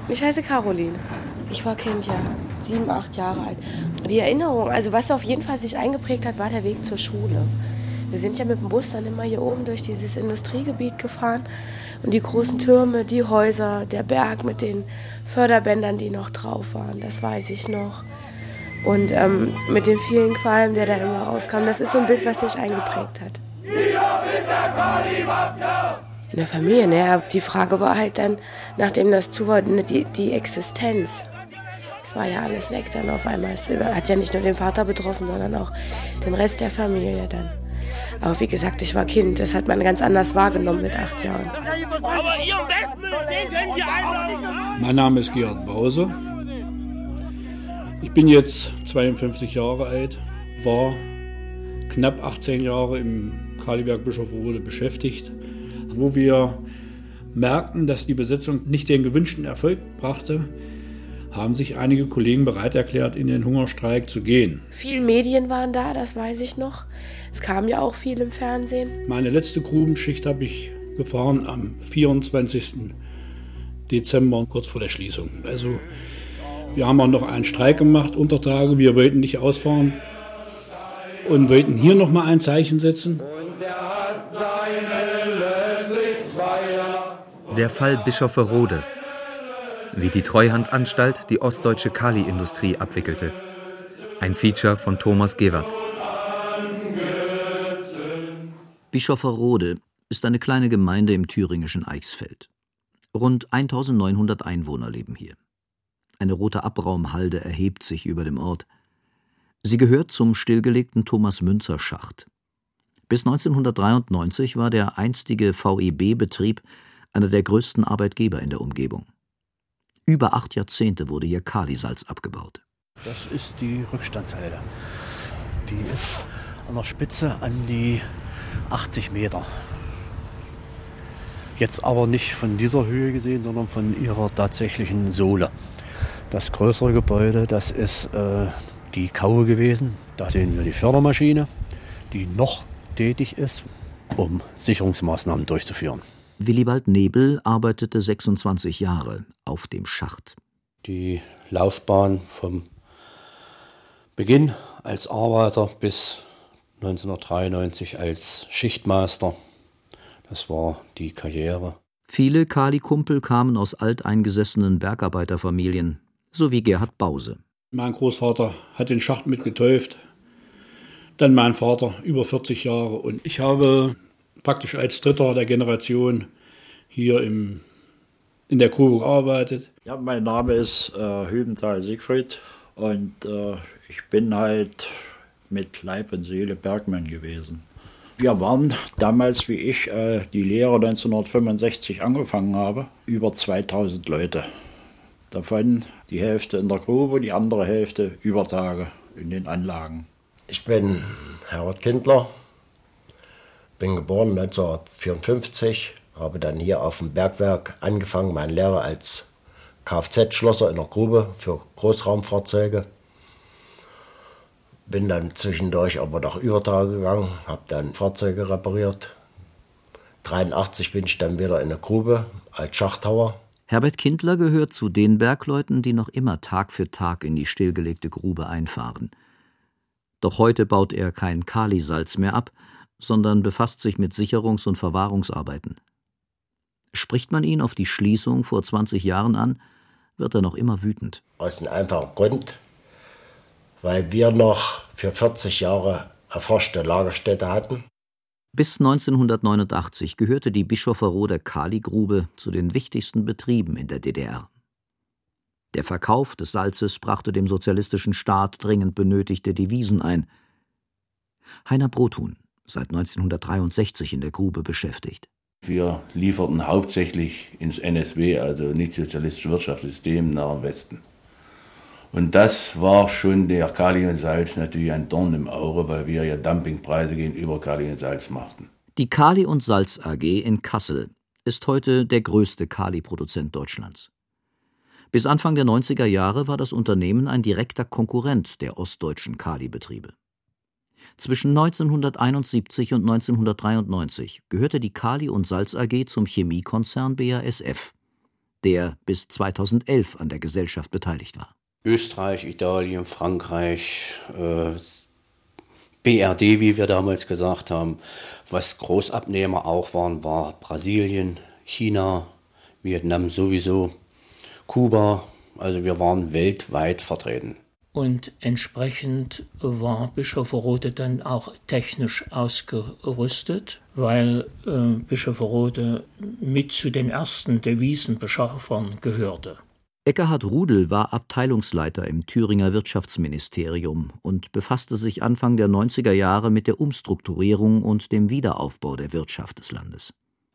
Ich heiße Caroline. Ich war Kind, ja. 7, 8 Jahre alt. Die Erinnerung, also was auf jeden Fall sich eingeprägt hat, war der Weg zur Schule. Wir sind ja mit dem Bus dann immer hier oben durch dieses Industriegebiet gefahren. Und die großen Türme, die Häuser, der Berg mit den Förderbändern, die noch drauf waren, das weiß ich noch. Und mit den vielen Qualmen, der da immer rauskam, das ist so ein Bild, was sich eingeprägt hat. In der Familie, naja, die Frage war halt dann, nachdem das zu war, die Existenz. Es war ja alles weg dann auf einmal. Es hat ja nicht nur den Vater betroffen, sondern auch den Rest der Familie dann. Aber wie gesagt, ich war Kind, das hat man ganz anders wahrgenommen mit 8 Jahren. Aber Ihren Bestmüll, den können Sie einlaufen. Mein Name ist Gerhard Bause. Ich bin jetzt 52 Jahre alt, war knapp 18 Jahre im Kaliwerk Bischofferode beschäftigt, wo wir merkten, dass die Besetzung nicht den gewünschten Erfolg brachte, haben sich einige Kollegen bereit erklärt, in den Hungerstreik zu gehen. Viele Medien waren da, das weiß ich noch. Es kam ja auch viel im Fernsehen. Meine letzte Grubenschicht habe ich gefahren am 24. Dezember, kurz vor der Schließung. Also wir haben auch noch einen Streik gemacht, Untertage. Wir wollten nicht ausfahren und wollten hier noch mal ein Zeichen setzen. Der Fall Bischofferode. Wie die Treuhandanstalt die ostdeutsche Kaliindustrie abwickelte. Ein Feature von Thomas Gewert. Bischofferode ist eine kleine Gemeinde im thüringischen Eichsfeld. Rund 1900 Einwohner leben hier. Eine rote Abraumhalde erhebt sich über dem Ort. Sie gehört zum stillgelegten Thomas-Münzer-Schacht. Bis 1993 war der einstige VEB-Betrieb einer der größten Arbeitgeber in der Umgebung. Über 8 Jahrzehnte wurde hier Kalisalz abgebaut. Das ist die Rückstandshalde. Die ist an der Spitze an die 80 Meter. Jetzt aber nicht von dieser Höhe gesehen, sondern von ihrer tatsächlichen Sohle. Das größere Gebäude, das ist die Kaue gewesen. Da sehen wir die Fördermaschine, die noch tätig ist, um Sicherungsmaßnahmen durchzuführen. Willibald Nebel arbeitete 26 Jahre auf dem Schacht. Die Laufbahn vom Beginn als Arbeiter bis 1993 als Schichtmeister, das war die Karriere. Viele Kali-Kumpel kamen aus alteingesessenen Bergarbeiterfamilien, so wie Gerhard Bause. Mein Großvater hat den Schacht mitgetäuft, dann mein Vater über 40 Jahre und ich habe praktisch als Dritter der Generation hier in der Grube gearbeitet. Ja, mein Name ist Hübenthal Siegfried und ich bin halt mit Leib und Seele Bergmann gewesen. Wir waren damals, wie ich die Lehre 1965 angefangen habe, über 2000 Leute. Davon die Hälfte in der Grube, die andere Hälfte über Tage in den Anlagen. Ich bin Herbert Kindler, bin geboren 1954, habe dann hier auf dem Bergwerk angefangen, meine Lehre als Kfz-Schlosser in der Grube für Großraumfahrzeuge. Bin dann zwischendurch aber nach Übertage gegangen, habe dann Fahrzeuge repariert. 1983 bin ich dann wieder in der Grube als Schachthauer. Herbert Kindler gehört zu den Bergleuten, die noch immer Tag für Tag in die stillgelegte Grube einfahren. Doch heute baut er kein Kalisalz mehr ab, sondern befasst sich mit Sicherungs- und Verwahrungsarbeiten. Spricht man ihn auf die Schließung vor 20 Jahren an, wird er noch immer wütend. Aus einem einfachen Grund, weil wir noch für 40 Jahre erforschte Lagerstätte hatten. Bis 1989 gehörte die Bischofferoder Kaligrube zu den wichtigsten Betrieben in der DDR. Der Verkauf des Salzes brachte dem sozialistischen Staat dringend benötigte Devisen ein. Heiner Brothuhn, seit 1963 in der Grube beschäftigt. Wir lieferten hauptsächlich ins NSW, also Nichtsozialistische Wirtschaftssystem, nach dem Westen. Und das war schon der Kali und Salz natürlich ein Dorn im Auge, weil wir ja Dumpingpreise gegenüber Kali und Salz machten. Die Kali und Salz AG in Kassel ist heute der größte Kali-Produzent Deutschlands. Bis Anfang der 90er Jahre war das Unternehmen ein direkter Konkurrent der ostdeutschen Kali-Betriebe. Zwischen 1971 und 1993 gehörte die Kali und Salz AG zum Chemiekonzern BASF. der bis 2011 an der Gesellschaft beteiligt war. Österreich, Italien, Frankreich, BRD, wie wir damals gesagt haben. Was Großabnehmer auch waren, war Brasilien, China, Vietnam sowieso, Kuba. Also wir waren weltweit vertreten. Und entsprechend war Bischofferode dann auch technisch ausgerüstet, weil Bischofferode mit zu den ersten Devisenbeschaffern gehörte. Ekkehard Rudel war Abteilungsleiter im Thüringer Wirtschaftsministerium und befasste sich Anfang der 90er Jahre mit der Umstrukturierung und dem Wiederaufbau der Wirtschaft des Landes.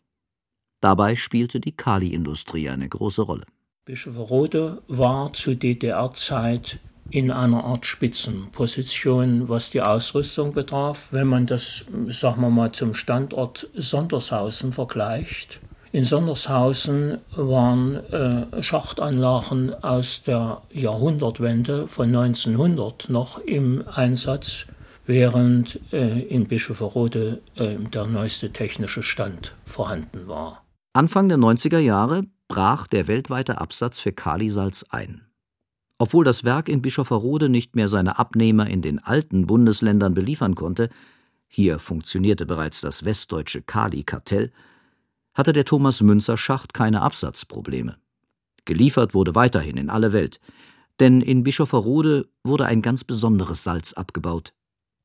Dabei spielte die Kaliindustrie eine große Rolle. Bischofferode war zu DDR-Zeit in einer Art Spitzenposition, was die Ausrüstung betraf, wenn man das, sagen wir mal, zum Standort Sondershausen vergleicht. In Sondershausen waren Schachtanlagen aus der Jahrhundertwende von 1900 noch im Einsatz, während in Bischofferode der neueste technische Stand vorhanden war. Anfang der 90er Jahre brach der weltweite Absatz für Kalisalz ein. Obwohl das Werk in Bischofferode nicht mehr seine Abnehmer in den alten Bundesländern beliefern konnte, hier funktionierte bereits das westdeutsche Kali-Kartell, hatte der Thomas-Münzer-Schacht keine Absatzprobleme. Geliefert wurde weiterhin in alle Welt, denn in Bischofferode wurde ein ganz besonderes Salz abgebaut: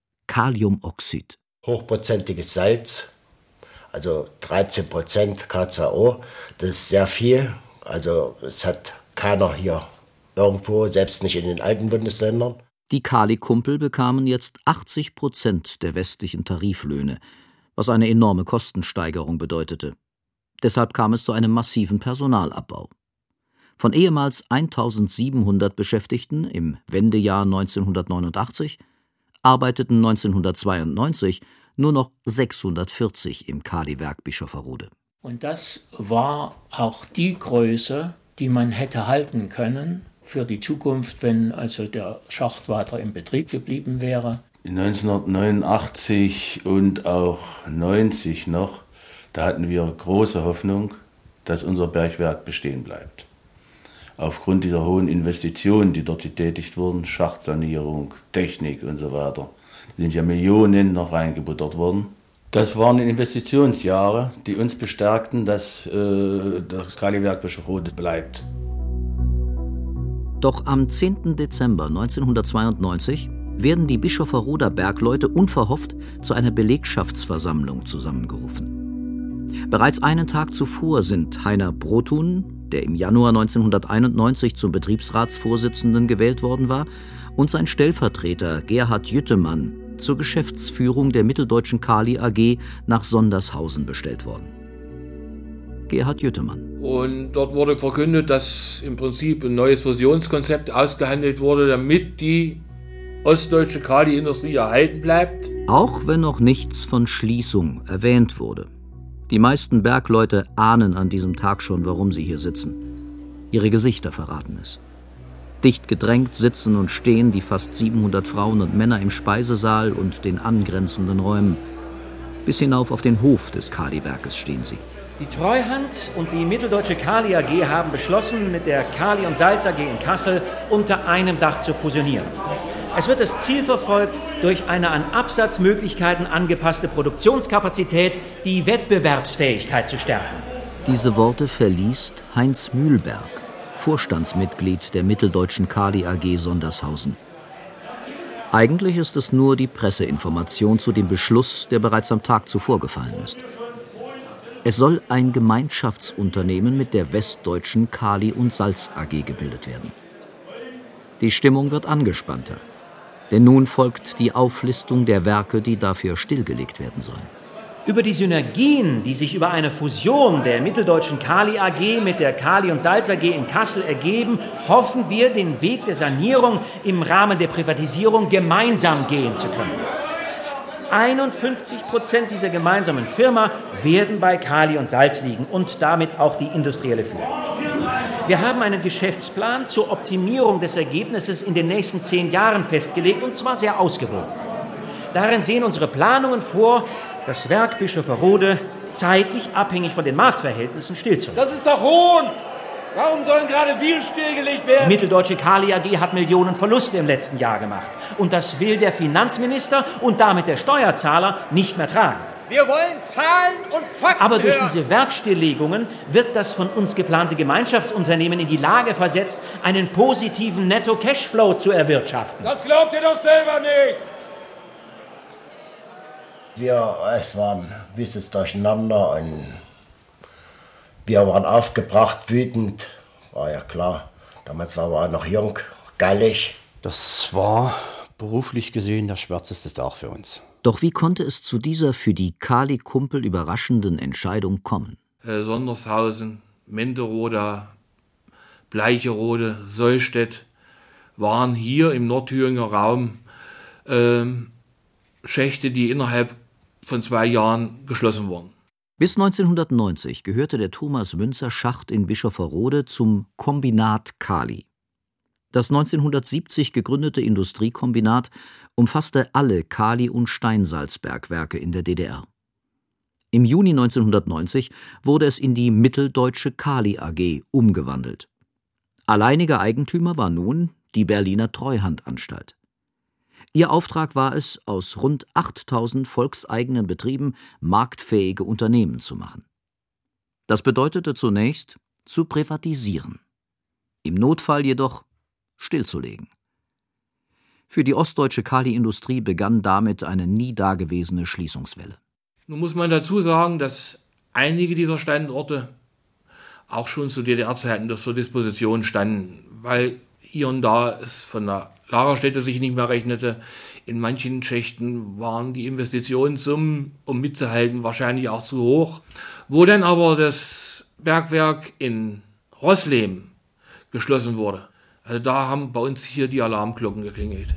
Kaliumoxid. Hochprozentiges Salz, also 13% K2O, das ist sehr viel. Also es hat keiner hier irgendwo, selbst nicht in den alten Bundesländern. Die Kali-Kumpel bekamen jetzt 80% der westlichen Tariflöhne, was eine enorme Kostensteigerung bedeutete. Deshalb kam es zu einem massiven Personalabbau. Von ehemals 1700 Beschäftigten im Wendejahr 1989 arbeiteten 1992 nur noch 640 im Kaliwerk Bischofferode. Und das war auch die Größe, die man hätte halten können für die Zukunft, wenn also der Schacht weiter in Betrieb geblieben wäre. 1989 und auch 90 noch, da hatten wir große Hoffnung, dass unser Bergwerk bestehen bleibt. Aufgrund dieser hohen Investitionen, die dort getätigt wurden, Schachtsanierung, Technik und so weiter, sind ja Millionen noch reingebuttert worden. Das waren Investitionsjahre, die uns bestärkten, dass das Kaliwerk Bischofferode bleibt. Doch am 10. Dezember 1992 werden die Bischofferoder Bergleute unverhofft zu einer Belegschaftsversammlung zusammengerufen. Bereits einen Tag zuvor sind Heiner Brotun, der im Januar 1991 zum Betriebsratsvorsitzenden gewählt worden war, und sein Stellvertreter Gerhard Jüttemann zur Geschäftsführung der Mitteldeutschen Kali AG nach Sondershausen bestellt worden. Gerhard Jüttemann. Und dort wurde verkündet, dass im Prinzip ein neues Fusionskonzept ausgehandelt wurde, damit die ostdeutsche Kali-Industrie erhalten bleibt. Auch wenn noch nichts von Schließung erwähnt wurde. Die meisten Bergleute ahnen an diesem Tag schon, warum sie hier sitzen. Ihre Gesichter verraten es. Dicht gedrängt sitzen und stehen die fast 700 Frauen und Männer im Speisesaal und den angrenzenden Räumen. Bis hinauf auf den Hof des Kaliwerkes stehen sie. Die Treuhand und die Mitteldeutsche Kali AG haben beschlossen, mit der Kali und Salz AG in Kassel unter einem Dach zu fusionieren. Es wird das Ziel verfolgt, durch eine an Absatzmöglichkeiten angepasste Produktionskapazität die Wettbewerbsfähigkeit zu stärken. Diese Worte verliest Heinz Mühlberg, Vorstandsmitglied der Mitteldeutschen Kali AG Sondershausen. Eigentlich ist es nur die Presseinformation zu dem Beschluss, der bereits am Tag zuvor gefallen ist. Es soll ein Gemeinschaftsunternehmen mit der Westdeutschen Kali- und Salz AG gebildet werden. Die Stimmung wird angespannter, denn nun folgt die Auflistung der Werke, die dafür stillgelegt werden sollen. Über die Synergien, die sich über eine Fusion der Mitteldeutschen Kali AG mit der Kali und Salz AG in Kassel ergeben, hoffen wir, den Weg der Sanierung im Rahmen der Privatisierung gemeinsam gehen zu können. 51% dieser gemeinsamen Firma werden bei Kali und Salz liegen und damit auch die industrielle Führung. Wir haben einen Geschäftsplan zur Optimierung des Ergebnisses in den nächsten 10 Jahren festgelegt, und zwar sehr ausgewogen. Darin sehen unsere Planungen vor, das Werk Bischofferode zeitlich abhängig von den Marktverhältnissen stillzulegen. Das ist doch Hohn! Warum sollen gerade wir stillgelegt werden? Die Mitteldeutsche Kali AG hat Millionen Verluste im letzten Jahr gemacht. Und das will der Finanzminister und damit der Steuerzahler nicht mehr tragen. Wir wollen Zahlen und Fakten. Aber durch hören. diese Werkstilllegungen wird das von uns geplante Gemeinschaftsunternehmen in die Lage versetzt, einen positiven Netto-Cashflow zu erwirtschaften. Das glaubt ihr doch selber nicht. Es war ein gewisses Durcheinander und wir waren aufgebracht, wütend. War ja klar, damals waren wir auch noch jung, gallig. Das war beruflich gesehen der schwärzeste Tag für uns. Doch wie konnte es zu dieser für die Kali-Kumpel überraschenden Entscheidung kommen? Sondershausen, Menteroda, Bleicherode, Sollstedt waren hier im Nordthüringer Raum Schächte, die innerhalb von 2 Jahren geschlossen wurden. Bis 1990 gehörte der Thomas-Münzer-Schacht in Bischofferode zum Kombinat Kali. Das 1970 gegründete Industriekombinat umfasste alle Kali- und Steinsalzbergwerke in der DDR. Im Juni 1990 wurde es in die Mitteldeutsche Kali AG umgewandelt. Alleiniger Eigentümer war nun die Berliner Treuhandanstalt. Ihr Auftrag war es, aus rund 8.000 volkseigenen Betrieben marktfähige Unternehmen zu machen. Das bedeutete zunächst, zu privatisieren. Im Notfall jedoch stillzulegen. Für die ostdeutsche Kali-Industrie begann damit eine nie dagewesene Schließungswelle. Nun muss man dazu sagen, dass einige dieser Standorte auch schon zu DDR-Zeiten zur Disposition standen, weil hier und da es von der Lagerstätte sich nicht mehr rechnete. In manchen Schächten waren die Investitionssummen, um mitzuhalten, wahrscheinlich auch zu hoch. Wo dann aber das Bergwerk in Roßlehm geschlossen wurde, also da haben bei uns hier die Alarmglocken geklingelt.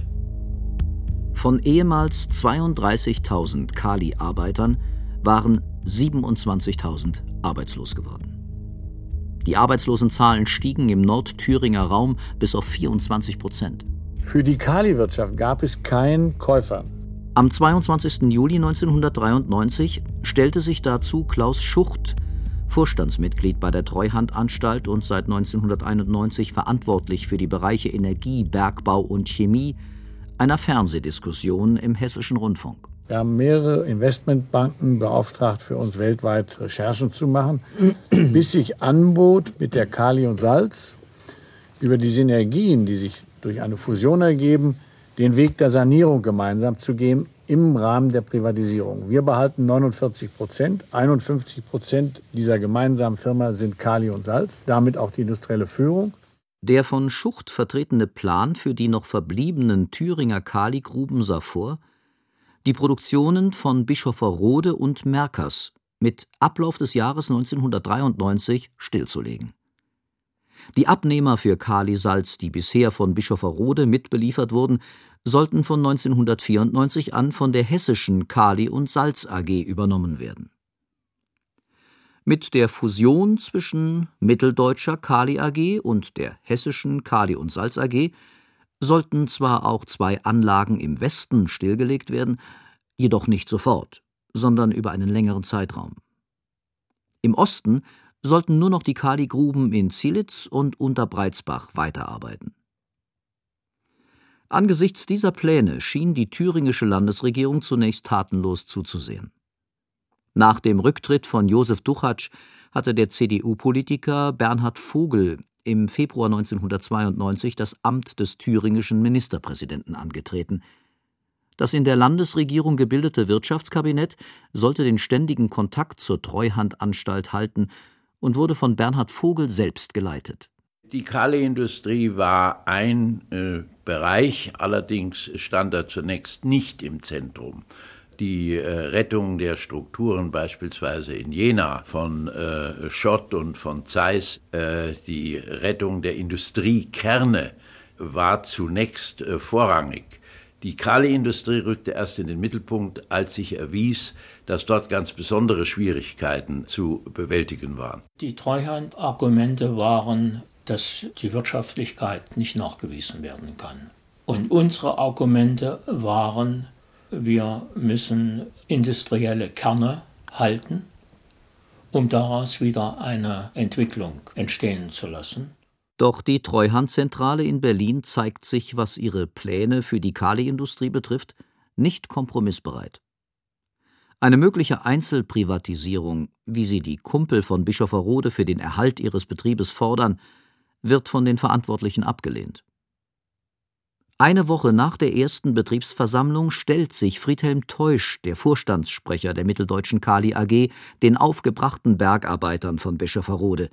Von ehemals 32.000 Kali-Arbeitern waren 27.000 arbeitslos geworden. Die Arbeitslosenzahlen stiegen im Nordthüringer Raum bis auf 24%. Für die Kali-Wirtschaft gab es keinen Käufer. Am 22. Juli 1993 stellte sich dazu Klaus Schucht, Vorstandsmitglied bei der Treuhandanstalt und seit 1991 verantwortlich für die Bereiche Energie, Bergbau und Chemie, einer Fernsehdiskussion im Hessischen Rundfunk. Wir haben mehrere Investmentbanken beauftragt, für uns weltweit Recherchen zu machen, bis sich anbot, mit der Kali und Salz über die Synergien, die sich durch eine Fusion ergeben, den Weg der Sanierung gemeinsam zu gehen im Rahmen der Privatisierung. Wir behalten 49%, 51% dieser gemeinsamen Firma sind Kali und Salz, damit auch die industrielle Führung. Der von Schucht vertretene Plan für die noch verbliebenen Thüringer Kaligruben sah vor, die Produktionen von Bischofferode und Merkers mit Ablauf des Jahres 1993 stillzulegen. Die Abnehmer für Kali-Salz, die bisher von Bischofferode mitbeliefert wurden, sollten von 1994 an von der hessischen Kali- und Salz AG übernommen werden. Mit der Fusion zwischen Mitteldeutscher Kali AG und der hessischen Kali- und Salz AG sollten zwar auch 2 Anlagen im Westen stillgelegt werden, jedoch nicht sofort, sondern über einen längeren Zeitraum. Im Osten sollten nur noch die Kali-Gruben in Zielitz und Unterbreizbach weiterarbeiten. Angesichts dieser Pläne schien die thüringische Landesregierung zunächst tatenlos zuzusehen. Nach dem Rücktritt von Josef Duchatsch hatte der CDU-Politiker Bernhard Vogel im Februar 1992 das Amt des thüringischen Ministerpräsidenten angetreten. Das in der Landesregierung gebildete Wirtschaftskabinett sollte den ständigen Kontakt zur Treuhandanstalt halten und wurde von Bernhard Vogel selbst geleitet. Die Kali-Industrie war ein Bereich, allerdings stand er zunächst nicht im Zentrum. Die Rettung der Strukturen beispielsweise in Jena von Schott und von Zeiss, die Rettung der Industriekerne war zunächst vorrangig. Die Kali-Industrie rückte erst in den Mittelpunkt, als sich erwies, dass dort ganz besondere Schwierigkeiten zu bewältigen waren. Die Treuhandargumente waren, dass die Wirtschaftlichkeit nicht nachgewiesen werden kann. Und unsere Argumente waren, wir müssen industrielle Kerne halten um daraus wieder eine Entwicklung entstehen zu lassen. Doch die Treuhandzentrale in Berlin zeigt sich, was ihre Pläne für die Kaliindustrie betrifft, nicht kompromissbereit. Eine mögliche Einzelprivatisierung, wie sie die Kumpel von Bischofferode für den Erhalt ihres Betriebes fordern, wird von den Verantwortlichen abgelehnt. Eine Woche nach der ersten Betriebsversammlung stellt sich Friedhelm Teusch, der Vorstandssprecher der Mitteldeutschen Kali AG, den aufgebrachten Bergarbeitern von Bischofferode.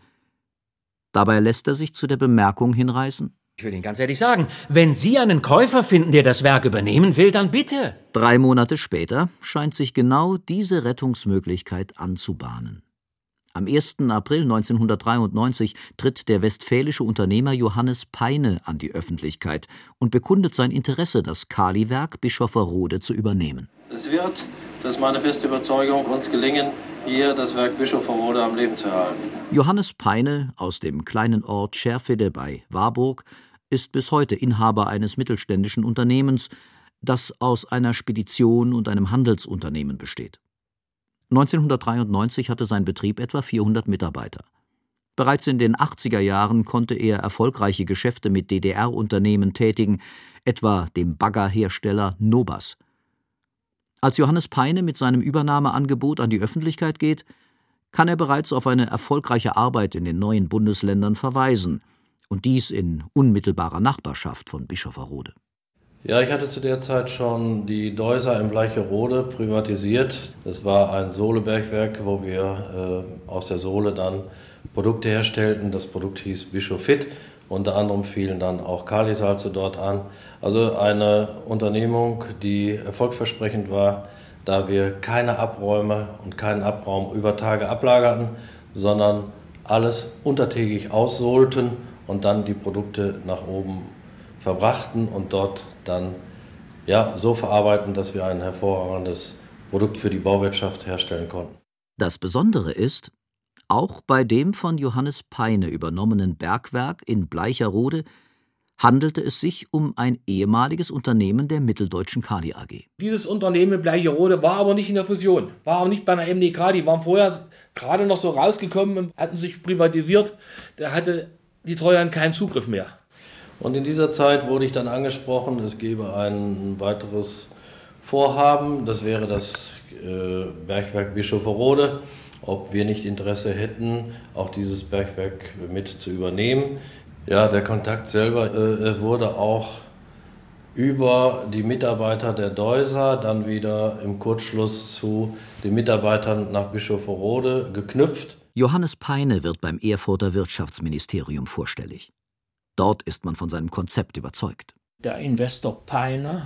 Dabei lässt er sich zu der Bemerkung hinreißen: Ich will Ihnen ganz ehrlich sagen, wenn Sie einen Käufer finden, der das Werk übernehmen will, dann bitte. 3 Monate später scheint sich genau diese Rettungsmöglichkeit anzubahnen. Am 1. April 1993 tritt der westfälische Unternehmer Johannes Peine an die Öffentlichkeit und bekundet sein Interesse, das Kaliwerk Bischofferode zu übernehmen. Es wird, das ist meine feste Überzeugung, uns gelingen, hier das Werk Bischofferode am Leben zu erhalten. Johannes Peine aus dem kleinen Ort Scherfede bei Warburg ist bis heute Inhaber eines mittelständischen Unternehmens, das aus einer Spedition und einem Handelsunternehmen besteht. 1993 hatte sein Betrieb etwa 400 Mitarbeiter. Bereits in den 80er Jahren konnte er erfolgreiche Geschäfte mit DDR-Unternehmen tätigen, etwa dem Baggerhersteller Nobas. Als Johannes Peine mit seinem Übernahmeangebot an die Öffentlichkeit geht, kann er bereits auf eine erfolgreiche Arbeit in den neuen Bundesländern verweisen, und dies in unmittelbarer Nachbarschaft von Bischofferode. Ja, ich hatte zu der Zeit schon die Deuser im Bleicherode privatisiert. Das war ein Sohlebergwerk, wo wir aus der Sohle dann Produkte herstellten. Das Produkt hieß Bischofit. Unter anderem fielen dann auch Kalisalze dort an. Also eine Unternehmung, die erfolgversprechend war, da wir keine Abräume und keinen Abraum über Tage ablagerten, sondern alles untertägig aussohlten und dann die Produkte nach oben verbrachten und dort dann so verarbeiten, dass wir ein hervorragendes Produkt für die Bauwirtschaft herstellen konnten. Das Besondere ist, auch bei dem von Johannes Peine übernommenen Bergwerk in Bleicherode handelte es sich um ein ehemaliges Unternehmen der Mitteldeutschen Kali AG. Dieses Unternehmen Bleicherode war aber nicht in der Fusion, war auch nicht bei einer MDK, die waren vorher gerade noch so rausgekommen und hatten sich privatisiert, da hatte die Treuhand keinen Zugriff mehr. Und in dieser Zeit wurde ich dann angesprochen, es gebe ein weiteres Vorhaben, das wäre das Bergwerk Bischofferode, ob wir nicht Interesse hätten, auch dieses Bergwerk mit zu übernehmen. Ja, der Kontakt selber wurde auch über die Mitarbeiter der Deuser dann wieder im Kurzschluss zu den Mitarbeitern nach Bischofferode geknüpft. Johannes Peine wird beim Erfurter Wirtschaftsministerium vorstellig. Dort ist man von seinem Konzept überzeugt. Der Investor Peine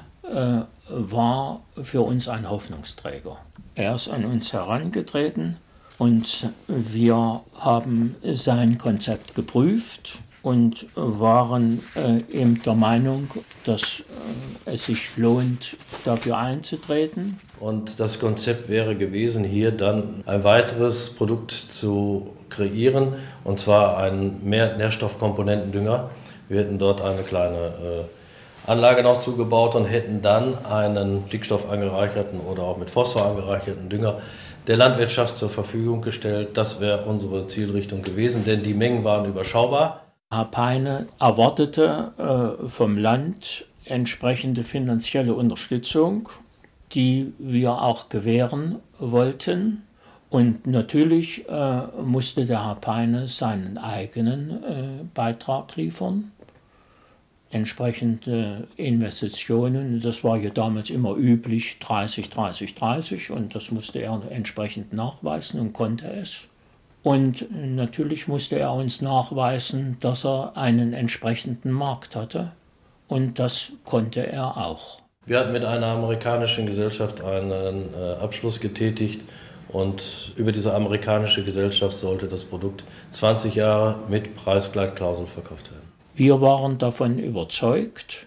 war für uns ein Hoffnungsträger. Er ist an uns herangetreten und wir haben sein Konzept geprüft und waren eben der Meinung, dass es sich lohnt, dafür einzutreten. Und das Konzept wäre gewesen, hier dann ein weiteres Produkt zu kreieren, und zwar einen Nährstoffkomponentendünger. Wir hätten dort eine kleine Anlage noch zugebaut und hätten dann einen Stickstoff angereicherten oder auch mit Phosphor angereicherten Dünger der Landwirtschaft zur Verfügung gestellt. Das wäre unsere Zielrichtung gewesen, denn die Mengen waren überschaubar. Herr Peine erwartete vom Land entsprechende finanzielle Unterstützung, die wir auch gewähren wollten. Und natürlich musste der Herr Peine seinen eigenen Beitrag liefern. Entsprechende Investitionen, das war ja damals immer üblich, 30, 30, 30, und das musste er entsprechend nachweisen und konnte es. Und natürlich musste er uns nachweisen, dass er einen entsprechenden Markt hatte, und das konnte er auch. Wir hatten mit einer amerikanischen Gesellschaft einen Abschluss getätigt, und über diese amerikanische Gesellschaft sollte das Produkt 20 Jahre mit Preisgleitklausel verkauft werden. Wir waren davon überzeugt,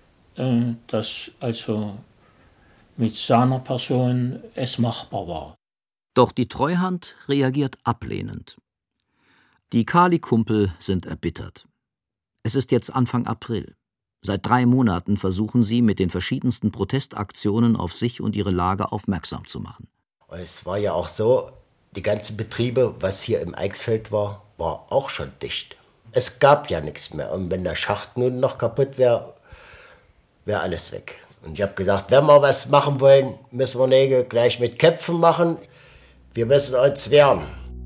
dass also mit seiner Person es machbar war. Doch die Treuhand reagiert ablehnend. Die Kali-Kumpel sind erbittert. Es ist jetzt Anfang April. Seit 3 Monaten versuchen sie, mit den verschiedensten Protestaktionen auf sich und ihre Lage aufmerksam zu machen. Es war ja auch so, Die ganzen Betriebe, was hier im Eichsfeld war auch schon dicht. Es gab ja nichts mehr. Und wenn der Schacht nun noch kaputt wäre, wäre alles weg. Und ich habe gesagt, wenn wir was machen wollen, müssen wir nicht gleich mit Köpfen machen. Wir müssen uns wehren.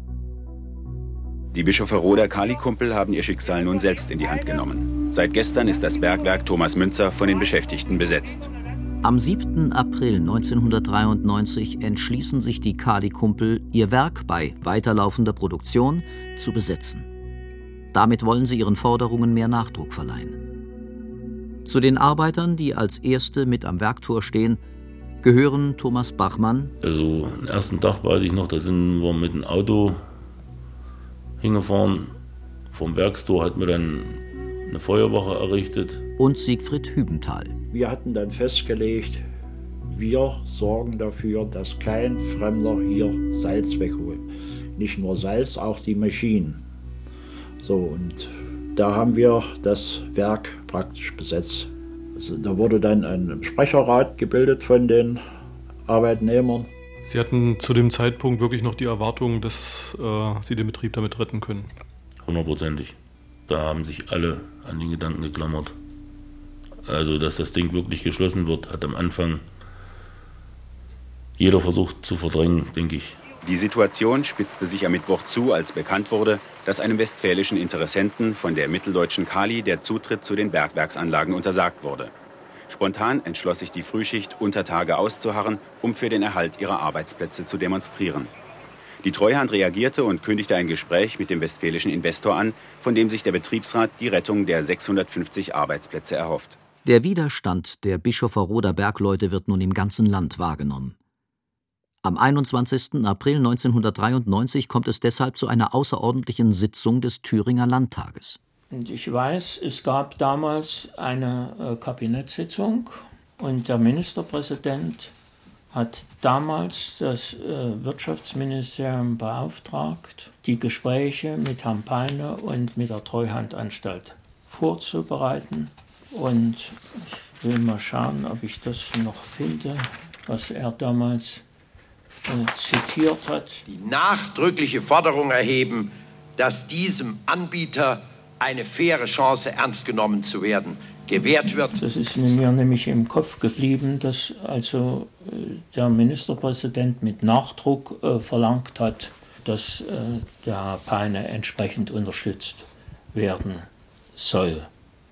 Die Bischofferoder Kali-Kumpel haben ihr Schicksal nun selbst in die Hand genommen. Seit gestern ist das Bergwerk Thomas Münzer von den Beschäftigten besetzt. Am 7. April 1993 entschließen sich die Kali-Kumpel, ihr Werk bei weiterlaufender Produktion zu besetzen. Damit wollen sie ihren Forderungen mehr Nachdruck verleihen. Zu den Arbeitern, die als Erste mit am Werktor stehen, gehören Thomas Bachmann. Also am ersten Tag weiß ich noch, da sind wir mit dem Auto hingefahren. Vom Werkstor hat man dann eine Feuerwache errichtet. Und Siegfried Hübenthal. Wir hatten dann festgelegt, wir sorgen dafür, dass kein Fremder hier Salz wegholt. Nicht nur Salz, auch die Maschinen. So, und da haben wir das Werk praktisch besetzt. Also, da wurde dann ein Sprecherrat gebildet von den Arbeitnehmern. Sie hatten zu dem Zeitpunkt wirklich noch die Erwartung, dass Sie den Betrieb damit retten können? 100%. Da haben sich alle an den Gedanken geklammert. Also, dass das Ding wirklich geschlossen wird, hat am Anfang jeder versucht zu verdrängen, denke ich. Die Situation spitzte sich am Mittwoch zu, als bekannt wurde, dass einem westfälischen Interessenten von der mitteldeutschen Kali der Zutritt zu den Bergwerksanlagen untersagt wurde. Spontan entschloss sich die Frühschicht, unter Tage auszuharren, um für den Erhalt ihrer Arbeitsplätze zu demonstrieren. Die Treuhand reagierte und kündigte ein Gespräch mit dem westfälischen Investor an, von dem sich der Betriebsrat die Rettung der 650 Arbeitsplätze erhofft. Der Widerstand der Bischofferoder Bergleute wird nun im ganzen Land wahrgenommen. Am 21. April 1993 kommt es deshalb zu einer außerordentlichen Sitzung des Thüringer Landtages. Und ich weiß, es gab damals eine Kabinettssitzung und der Ministerpräsident hat damals das Wirtschaftsministerium beauftragt, die Gespräche mit Herrn Peine und mit der Treuhandanstalt vorzubereiten. Und ich will mal schauen, ob ich das noch finde, was er damals zitiert hat. Die nachdrückliche Forderung erheben, dass diesem Anbieter eine faire Chance, ernst genommen zu werden, gewährt wird. Das ist mir nämlich im Kopf geblieben, dass also der Ministerpräsident mit Nachdruck verlangt hat, dass der Herr Peine entsprechend unterstützt werden soll.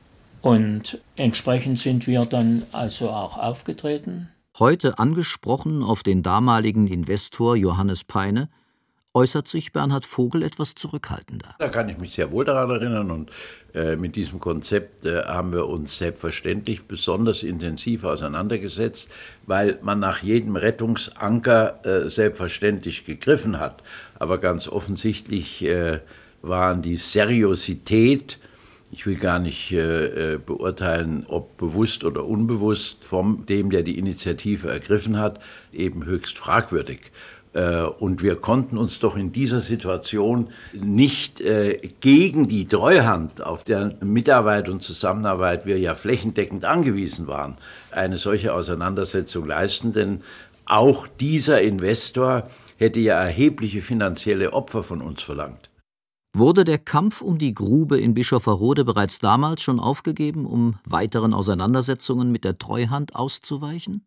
Und entsprechend sind wir dann also auch aufgetreten. Heute angesprochen auf den damaligen Investor Johannes Peine, äußert sich Bernhard Vogel etwas zurückhaltender. Da kann ich mich sehr wohl daran erinnern und mit diesem Konzept haben wir uns selbstverständlich besonders intensiv auseinandergesetzt, weil man nach jedem Rettungsanker selbstverständlich gegriffen hat. Aber ganz offensichtlich waren die Seriosität, ich will gar nicht beurteilen, ob bewusst oder unbewusst, von dem, der die Initiative ergriffen hat, eben höchst fragwürdig. Und wir konnten uns doch in dieser Situation nicht gegen die Treuhand, auf deren Mitarbeit und Zusammenarbeit wir ja flächendeckend angewiesen waren, eine solche Auseinandersetzung leisten. Denn auch dieser Investor hätte ja erhebliche finanzielle Opfer von uns verlangt. Wurde der Kampf um die Grube in Bischofferode bereits damals schon aufgegeben, um weiteren Auseinandersetzungen mit der Treuhand auszuweichen?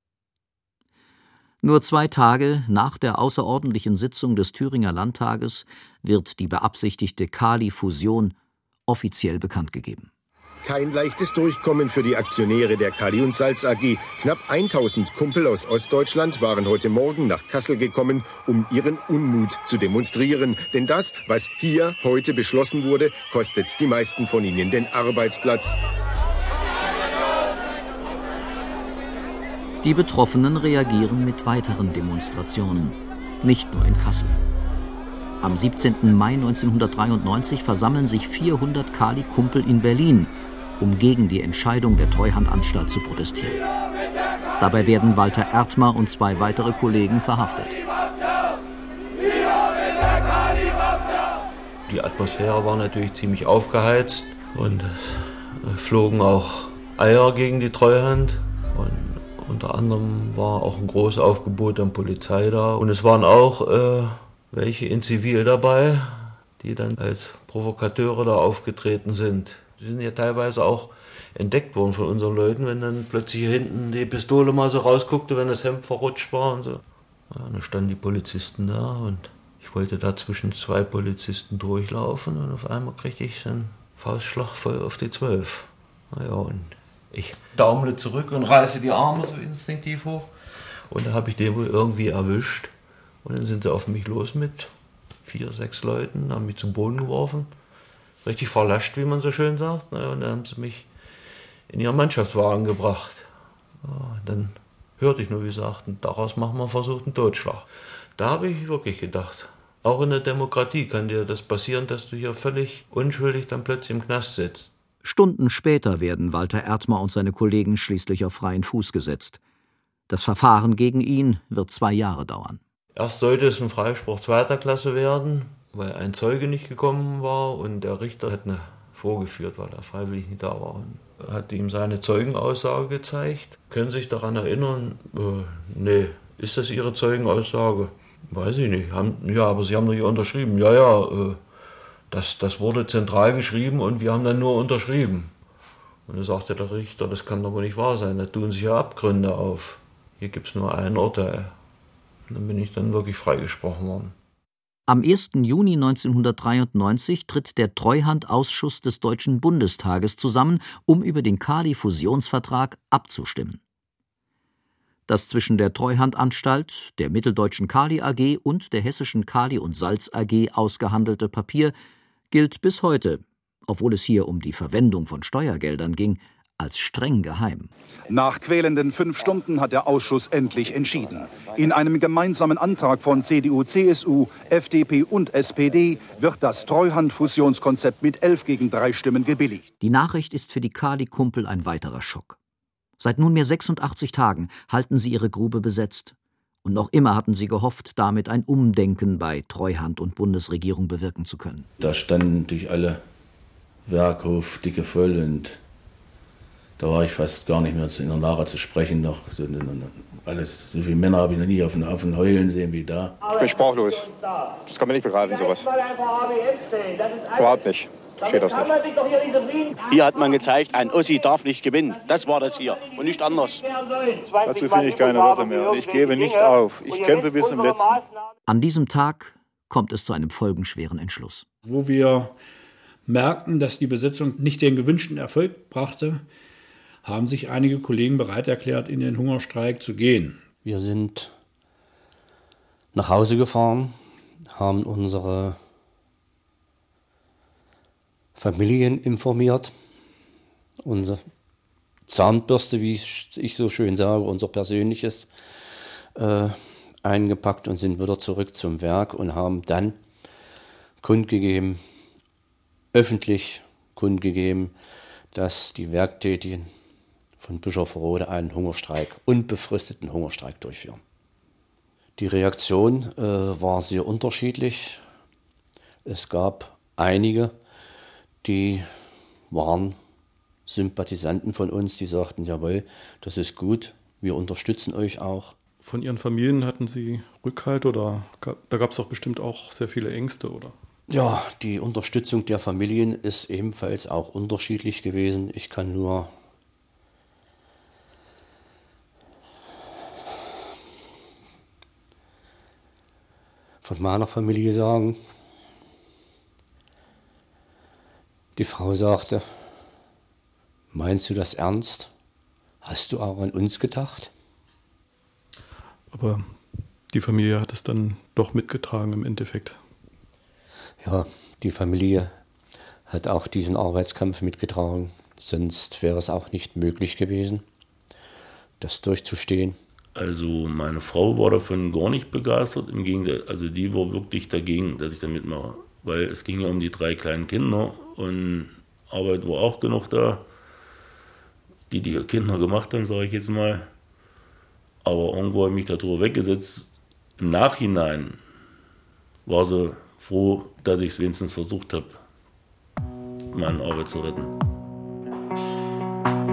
Nur 2 Tage nach der außerordentlichen Sitzung des Thüringer Landtages wird die beabsichtigte Kali-Fusion offiziell bekannt gegeben. Kein leichtes Durchkommen für die Aktionäre der Kali und Salz AG. Knapp 1000 Kumpel aus Ostdeutschland waren heute Morgen nach Kassel gekommen, um ihren Unmut zu demonstrieren. Denn das, was hier heute beschlossen wurde, kostet die meisten von ihnen den Arbeitsplatz. Die Betroffenen reagieren mit weiteren Demonstrationen, nicht nur in Kassel. Am 17. Mai 1993 versammeln sich 400 Kali-Kumpel in Berlin, um gegen die Entscheidung der Treuhandanstalt zu protestieren. Dabei werden Walter Erdmer und 2 weitere Kollegen verhaftet. Die Atmosphäre war natürlich ziemlich aufgeheizt und es flogen auch Eier gegen die Treuhand. Und unter anderem war auch ein großes Aufgebot an Polizei da. Und es waren auch welche in Zivil dabei, die dann als Provokateure da aufgetreten sind. Die sind ja teilweise auch entdeckt worden von unseren Leuten, wenn dann plötzlich hier hinten die Pistole mal so rausguckte, wenn das Hemd verrutscht war und so. Ja, dann standen die Polizisten da und ich wollte da zwischen 2 Polizisten durchlaufen und auf einmal kriegte ich einen Faustschlag voll auf die 12. Naja, und ich daumle zurück und reiße die Arme so instinktiv hoch und da habe ich den wohl irgendwie erwischt und dann sind sie auf mich los mit 4, 6 Leuten, haben mich zum Boden geworfen, richtig verlascht, wie man so schön sagt. Naja, und dann haben sie mich in ihren Mannschaftswagen gebracht. Ja, dann hörte ich nur, wie sie sagten, daraus machen wir einen versuchten Totschlag. Da habe ich wirklich gedacht, auch in der Demokratie kann dir das passieren, dass du hier völlig unschuldig dann plötzlich im Knast sitzt. Stunden später werden Walter Erdmer und seine Kollegen schließlich auf freien Fuß gesetzt. Das Verfahren gegen ihn wird 2 Jahre dauern. Erst sollte es ein Freispruch 2. Klasse werden, weil ein Zeuge nicht gekommen war und der Richter hat eine vorgeführt, weil er freiwillig nicht da war. Und hat ihm seine Zeugenaussage gezeigt. Können Sie sich daran erinnern? Nee. Ist das Ihre Zeugenaussage? Weiß ich nicht. Ja, aber Sie haben doch hier unterschrieben. Ja, das wurde zentral geschrieben und wir haben dann nur unterschrieben. Und dann sagte der Richter, das kann doch wohl nicht wahr sein, da tun sich ja Abgründe auf. Hier gibt es nur ein Urteil. Und dann bin ich dann wirklich freigesprochen worden. Am 1. Juni 1993 tritt der Treuhandausschuss des Deutschen Bundestages zusammen, um über den Kali-Fusionsvertrag abzustimmen. Das zwischen der Treuhandanstalt, der Mitteldeutschen Kali AG und der Hessischen Kali und Salz AG ausgehandelte Papier gilt bis heute, obwohl es hier um die Verwendung von Steuergeldern ging, als streng geheim. Nach quälenden 5 Stunden hat der Ausschuss endlich entschieden. In einem gemeinsamen Antrag von CDU, CSU, FDP und SPD wird das Treuhandfusionskonzept mit 11 gegen 3 Stimmen gebilligt. Die Nachricht ist für die Kali-Kumpel ein weiterer Schock. Seit nunmehr 86 Tagen halten sie ihre Grube besetzt. Und noch immer hatten sie gehofft, damit ein Umdenken bei Treuhand und Bundesregierung bewirken zu können. Da standen durch alle Werkhof dicke voll und da war ich fast gar nicht mehr in der Lage zu sprechen. Noch. So viele Männer habe ich noch nie auf den Haufen heulen sehen wie da. Ich bin sprachlos. Das kann man nicht begreifen, sowas. Überhaupt nicht. Steht das nicht. Hier hat man gezeigt, ein Ossi darf nicht gewinnen. Das war das hier und nicht anders. Dazu finde ich keine Worte mehr. Ich gebe nicht auf. Ich kämpfe bis zum Letzten. An diesem Tag kommt es zu einem folgenschweren Entschluss. Wo wir merkten, dass die Besetzung nicht den gewünschten Erfolg brachte, haben sich einige Kollegen bereit erklärt, in den Hungerstreik zu gehen. Wir sind nach Hause gefahren, haben unsere Familien informiert, unsere Zahnbürste, wie ich so schön sage, unser Persönliches eingepackt und sind wieder zurück zum Werk und haben dann kundgegeben, öffentlich kundgegeben, dass die Werktätigen von Bischofferode einen Hungerstreik, unbefristeten Hungerstreik durchführen. Die Reaktion war sehr unterschiedlich. Es gab einige, die waren Sympathisanten von uns, die sagten, jawohl, das ist gut, wir unterstützen euch auch. Von Ihren Familien hatten Sie Rückhalt oder da gab es doch bestimmt auch sehr viele Ängste, oder? Ja, die Unterstützung der Familien ist ebenfalls auch unterschiedlich gewesen. Ich kann nur von meiner Familie sagen. Die Frau sagte, meinst du das ernst? Hast du auch an uns gedacht? Aber die Familie hat es dann doch mitgetragen im Endeffekt. Ja, die Familie hat auch diesen Arbeitskampf mitgetragen. Sonst wäre es auch nicht möglich gewesen, das durchzustehen. Also meine Frau war davon gar nicht begeistert. Im Gegenteil, also die war wirklich dagegen, dass ich da mitmache. Weil es ging ja um die 3 kleinen Kinder und Arbeit war auch genug da. Die Kinder gemacht haben, sage ich jetzt mal. Aber irgendwo habe ich mich darüber weggesetzt. Im Nachhinein war sie froh, dass ich es wenigstens versucht habe, meine Arbeit zu retten.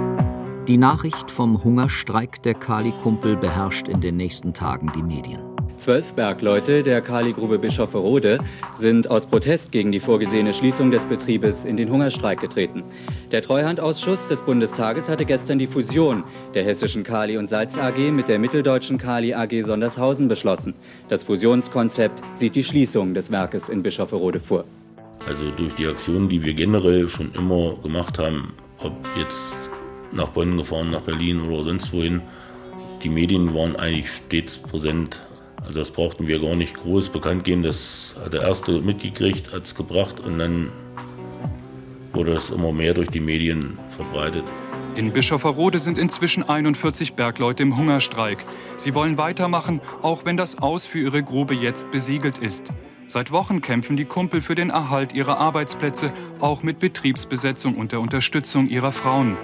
Die Nachricht vom Hungerstreik der Kali-Kumpel beherrscht in den nächsten Tagen die Medien. 12 Bergleute der Kaligrube Bischofferode sind aus Protest gegen die vorgesehene Schließung des Betriebes in den Hungerstreik getreten. Der Treuhandausschuss des Bundestages hatte gestern die Fusion der Hessischen Kali- und Salz AG mit der Mitteldeutschen Kali AG Sondershausen beschlossen. Das Fusionskonzept sieht die Schließung des Werkes in Bischofferode vor. Also durch die Aktionen, die wir generell schon immer gemacht haben, ob jetzt nach Bonn gefahren, nach Berlin oder sonst wohin, die Medien waren eigentlich stets präsent. Also das brauchten wir gar nicht groß bekannt geben. Das hat der Erste mitgekriegt, hat es gebracht und dann wurde das immer mehr durch die Medien verbreitet. In Bischofferode sind inzwischen 41 Bergleute im Hungerstreik. Sie wollen weitermachen, auch wenn das Aus für ihre Grube jetzt besiegelt ist. Seit Wochen kämpfen die Kumpel für den Erhalt ihrer Arbeitsplätze, auch mit Betriebsbesetzung und der Unterstützung ihrer Frauen.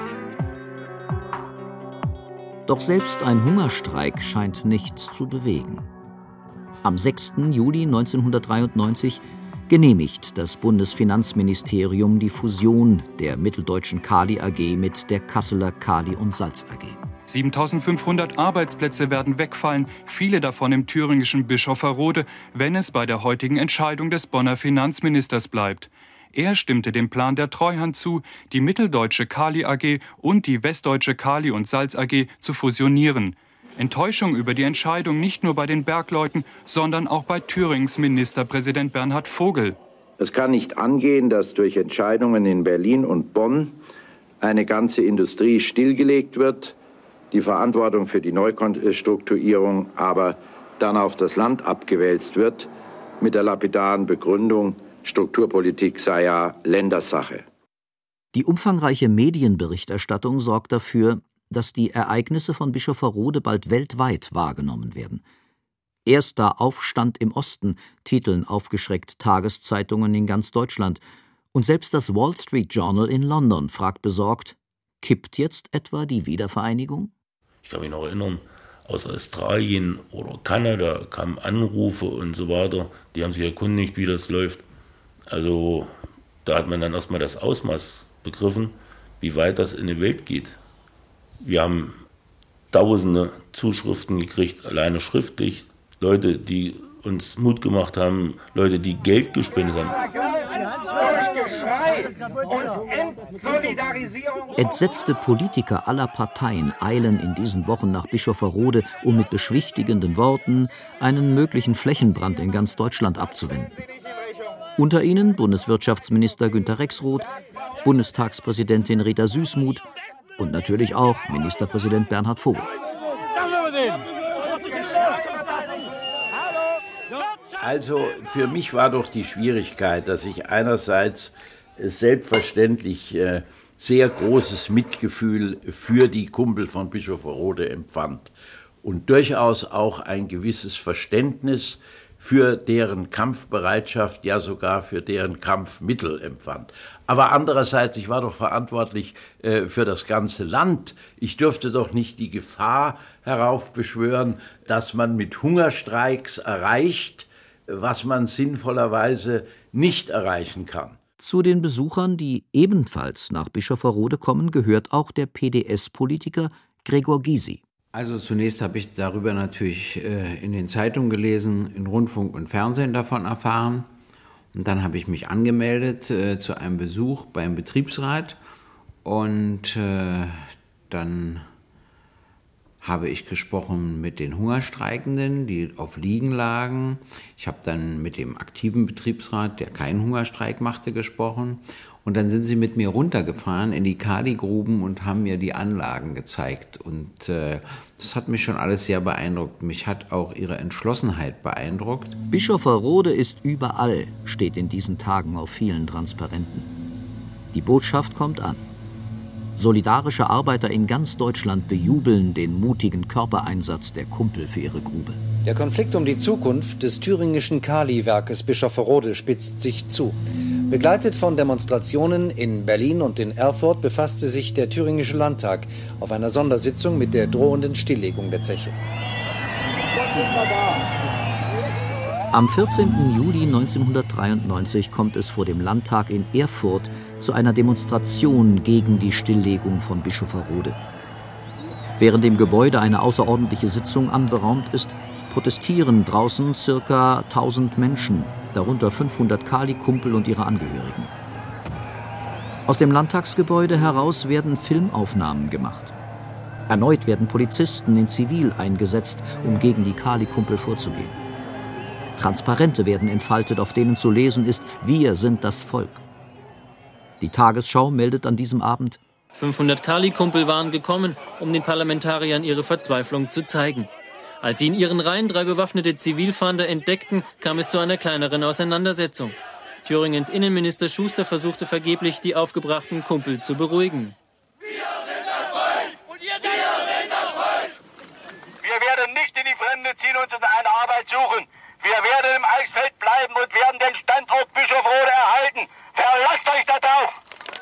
Doch selbst ein Hungerstreik scheint nichts zu bewegen. Am 6. Juli 1993 genehmigt das Bundesfinanzministerium die Fusion der Mitteldeutschen Kali AG mit der Kasseler Kali- und Salz AG. 7.500 Arbeitsplätze werden wegfallen, viele davon im thüringischen Bischofferode, wenn es bei der heutigen Entscheidung des Bonner Finanzministers bleibt. Er stimmte dem Plan der Treuhand zu, die Mitteldeutsche Kali AG und die Westdeutsche Kali- und Salz AG zu fusionieren. Enttäuschung über die Entscheidung nicht nur bei den Bergleuten, sondern auch bei Thürings Ministerpräsident Bernhard Vogel. Es kann nicht angehen, dass durch Entscheidungen in Berlin und Bonn eine ganze Industrie stillgelegt wird, die Verantwortung für die Neustrukturierung aber dann auf das Land abgewälzt wird, mit der lapidaren Begründung, Strukturpolitik sei ja Ländersache. Die umfangreiche Medienberichterstattung sorgt dafür, dass die Ereignisse von Bischofferode bald weltweit wahrgenommen werden. Erster Aufstand im Osten, titeln aufgeschreckt Tageszeitungen in ganz Deutschland. Und selbst das Wall Street Journal in London fragt besorgt, kippt jetzt etwa die Wiedervereinigung? Ich kann mich noch erinnern, aus Australien oder Kanada kamen Anrufe und so weiter. Die haben sich erkundigt, wie das läuft. Also da hat man dann erstmal das Ausmaß begriffen, wie weit das in die Welt geht. Wir haben tausende Zuschriften gekriegt, alleine schriftlich. Leute, die uns Mut gemacht haben, Leute, die Geld gespendet haben. Entsetzte Politiker aller Parteien eilen in diesen Wochen nach Bischofferode, um mit beschwichtigenden Worten einen möglichen Flächenbrand in ganz Deutschland abzuwenden. Unter ihnen Bundeswirtschaftsminister Günter Rexroth, Bundestagspräsidentin Rita Süssmuth und natürlich auch Ministerpräsident Bernhard Vogel. Also für mich war doch die Schwierigkeit, dass ich einerseits selbstverständlich sehr großes Mitgefühl für die Kumpel von Bischofferode empfand und durchaus auch ein gewisses Verständnis für deren Kampfbereitschaft, ja sogar für deren Kampfmittel empfand. Aber andererseits, ich war doch verantwortlich für das ganze Land. Ich durfte doch nicht die Gefahr heraufbeschwören, dass man mit Hungerstreiks erreicht, was man sinnvollerweise nicht erreichen kann. Zu den Besuchern, die ebenfalls nach Bischofferode kommen, gehört auch der PDS-Politiker Gregor Gysi. Also zunächst habe ich darüber natürlich in den Zeitungen gelesen, in Rundfunk und Fernsehen davon erfahren. Und dann habe ich mich angemeldet zu einem Besuch beim Betriebsrat. Und dann habe ich gesprochen mit den Hungerstreikenden, die auf Liegen lagen. Ich habe dann mit dem aktiven Betriebsrat, der keinen Hungerstreik machte, gesprochen. Und dann sind sie mit mir runtergefahren in die Kali-Gruben und haben mir die Anlagen gezeigt. Und das hat mich schon alles sehr beeindruckt. Mich hat auch ihre Entschlossenheit beeindruckt. Bischofferode ist überall, steht in diesen Tagen auf vielen Transparenten. Die Botschaft kommt an. Solidarische Arbeiter in ganz Deutschland bejubeln den mutigen Körpereinsatz der Kumpel für ihre Grube. Der Konflikt um die Zukunft des thüringischen Kali-Werkes Bischofferode spitzt sich zu. Begleitet von Demonstrationen in Berlin und in Erfurt befasste sich der Thüringische Landtag auf einer Sondersitzung mit der drohenden Stilllegung der Zeche. Am 14. Juli 1993 kommt es vor dem Landtag in Erfurt zu einer Demonstration gegen die Stilllegung von Bischofferode. Während im Gebäude eine außerordentliche Sitzung anberaumt ist, protestieren draußen ca. 1000 Menschen, darunter 500 Kali-Kumpel und ihre Angehörigen. Aus dem Landtagsgebäude heraus werden Filmaufnahmen gemacht. Erneut werden Polizisten in Zivil eingesetzt, um gegen die Kali-Kumpel vorzugehen. Transparente werden entfaltet, auf denen zu lesen ist: Wir sind das Volk. Die Tagesschau meldet an diesem Abend: 500 Kali-Kumpel waren gekommen, um den Parlamentariern ihre Verzweiflung zu zeigen. Als sie in ihren Reihen 3 bewaffnete Zivilfahnder entdeckten, kam es zu einer kleineren Auseinandersetzung. Thüringens Innenminister Schuster versuchte vergeblich, die aufgebrachten Kumpel zu beruhigen. Wir werden nicht in die Fremde ziehen und uns eine Arbeit suchen. Wir werden im Eichsfeld bleiben und werden den Standort Bischofrode erhalten. Verlasst euch darauf!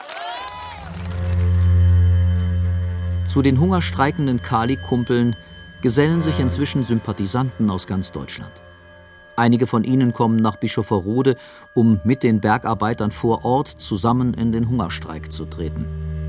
Zu den hungerstreikenden Kali-Kumpeln gesellen sich inzwischen Sympathisanten aus ganz Deutschland. Einige von ihnen kommen nach Bischofferode, um mit den Bergarbeitern vor Ort zusammen in den Hungerstreik zu treten.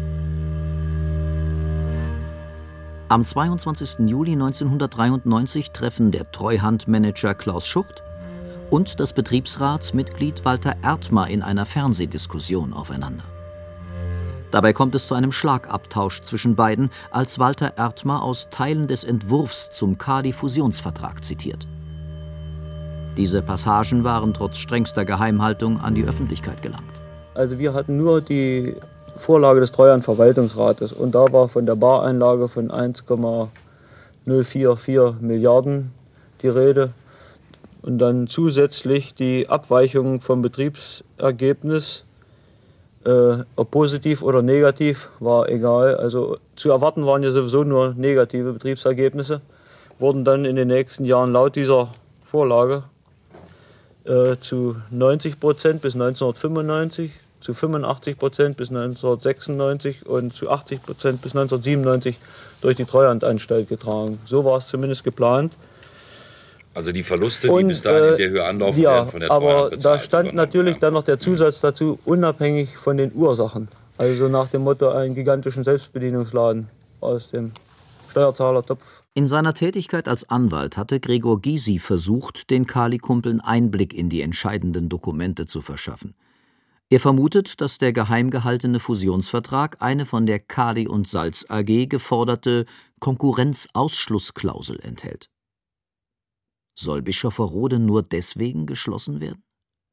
Am 22. Juli 1993 treffen der Treuhandmanager Klaus Schucht und das Betriebsratsmitglied Walter Erdmer in einer Fernsehdiskussion aufeinander. Dabei kommt es zu einem Schlagabtausch zwischen beiden, als Walter Erdmer aus Teilen des Entwurfs zum Kali-Fusionsvertrag zitiert. Diese Passagen waren trotz strengster Geheimhaltung an die Öffentlichkeit gelangt. Also wir hatten nur die Vorlage des Treuhandverwaltungsrates und da war von der Bareinlage von 1,044 Milliarden die Rede und dann zusätzlich die Abweichung vom Betriebsergebnis, ob positiv oder negativ, war egal. Also zu erwarten waren ja sowieso nur negative Betriebsergebnisse, wurden dann in den nächsten Jahren laut dieser Vorlage zu 90% bis 1995, zu 85% bis 1996 und zu 80% bis 1997 durch die Treuhandanstalt getragen. So war es zumindest geplant. Also die Verluste, die bis dahin in der Höhe anlaufen, werden von der Treuhand aber bezahlt. da stand natürlich dann noch der Zusatz dazu, unabhängig von den Ursachen. Also nach dem Motto, einen gigantischen Selbstbedienungsladen aus dem Steuerzahlertopf. In seiner Tätigkeit als Anwalt hatte Gregor Gysi versucht, den Kali-Kumpeln Einblick in die entscheidenden Dokumente zu verschaffen. Er vermutet, dass der geheim gehaltene Fusionsvertrag eine von der Kali und Salz AG geforderte Konkurrenzausschlussklausel enthält. Soll Bischofferode nur deswegen geschlossen werden?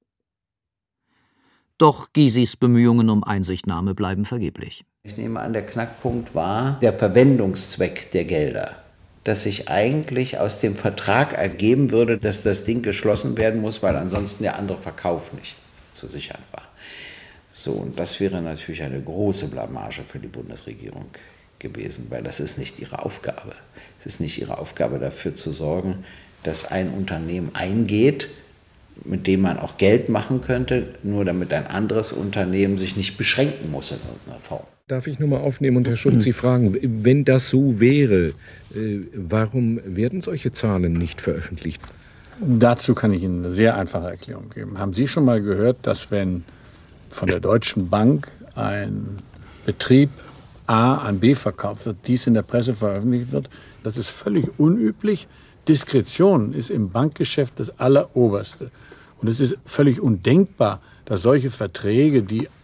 Doch Gysis Bemühungen um Einsichtnahme bleiben vergeblich. Ich nehme an, der Knackpunkt war der Verwendungszweck der Gelder. Dass sich eigentlich aus dem Vertrag ergeben würde, dass das Ding geschlossen werden muss, weil ansonsten der andere Verkauf nicht zu sichern war. So, und das wäre natürlich eine große Blamage für die Bundesregierung gewesen, weil das ist nicht ihre Aufgabe. Es ist nicht ihre Aufgabe, dafür zu sorgen, dass ein Unternehmen eingeht, mit dem man auch Geld machen könnte, nur damit ein anderes Unternehmen sich nicht beschränken muss in irgendeiner Form. Darf ich nochmal aufnehmen und Herr Schulz Sie fragen, wenn das so wäre, warum werden solche Zahlen nicht veröffentlicht? Dazu kann ich Ihnen eine sehr einfache Erklärung geben. Haben Sie schon mal gehört, dass wenn von der Deutschen Bank ein Betrieb A an B verkauft wird, dies in der Presse veröffentlicht wird? Das ist völlig unüblich. Diskretion ist im Bankgeschäft das Alleroberste. Und es ist völlig undenkbar, dass solche Verträge,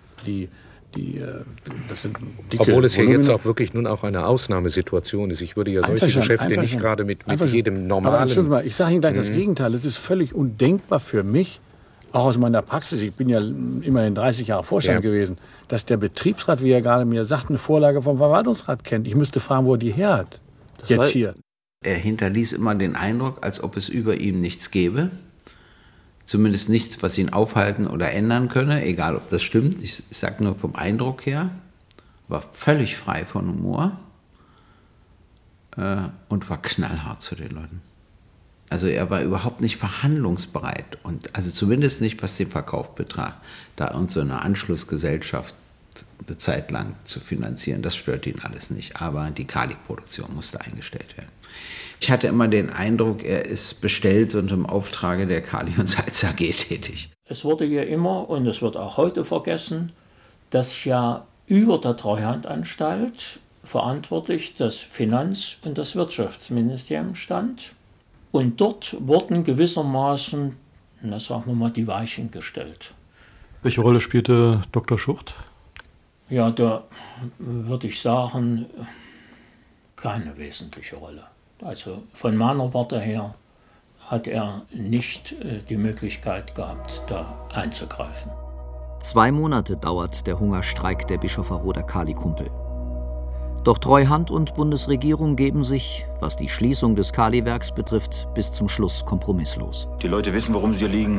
das sind dicke Obwohl es ja Volumina, jetzt auch wirklich nun auch eine Ausnahmesituation ist. Ich würde ja solche Geschäfte nicht gerade mit jedem normalen... Aber mal, ich sage Ihnen gleich das Gegenteil. Es ist völlig undenkbar für mich, auch aus meiner Praxis, ich bin ja immerhin 30 Jahre Vorstand gewesen, dass der Betriebsrat, wie er gerade mir sagt, eine Vorlage vom Verwaltungsrat kennt. Ich müsste fragen, wo er die her hat. Jetzt hier. Er hinterließ immer den Eindruck, als ob es über ihm nichts gäbe. Zumindest nichts, was ihn aufhalten oder ändern könne, egal ob das stimmt. Ich sage nur vom Eindruck her. War völlig frei von Humor und war knallhart zu den Leuten. Also er war überhaupt nicht verhandlungsbereit. Und also zumindest nicht, was den Verkauf betraf. Da uns so eine Anschlussgesellschaft eine Zeit lang zu finanzieren, das stört ihn alles nicht. Aber die Kali-Produktion musste eingestellt werden. Ich hatte immer den Eindruck, er ist bestellt und im Auftrage der Kali und Salz AG tätig. Es wurde ja immer, und es wird auch heute vergessen, dass ja über der Treuhandanstalt verantwortlich das Finanz- und das Wirtschaftsministerium stand. Und dort wurden gewissermaßen, sagen wir mal, die Weichen gestellt. Welche Rolle spielte Dr. Schucht? Ja, da würde ich sagen, keine wesentliche Rolle. Also von meiner Warte her hat er nicht die Möglichkeit gehabt, da einzugreifen. 2 Monate dauert der Hungerstreik der Bischofferoder Kali-Kumpel. Doch Treuhand und Bundesregierung geben sich, was die Schließung des Kaliwerks betrifft, bis zum Schluss kompromisslos. Die Leute wissen, warum sie hier liegen.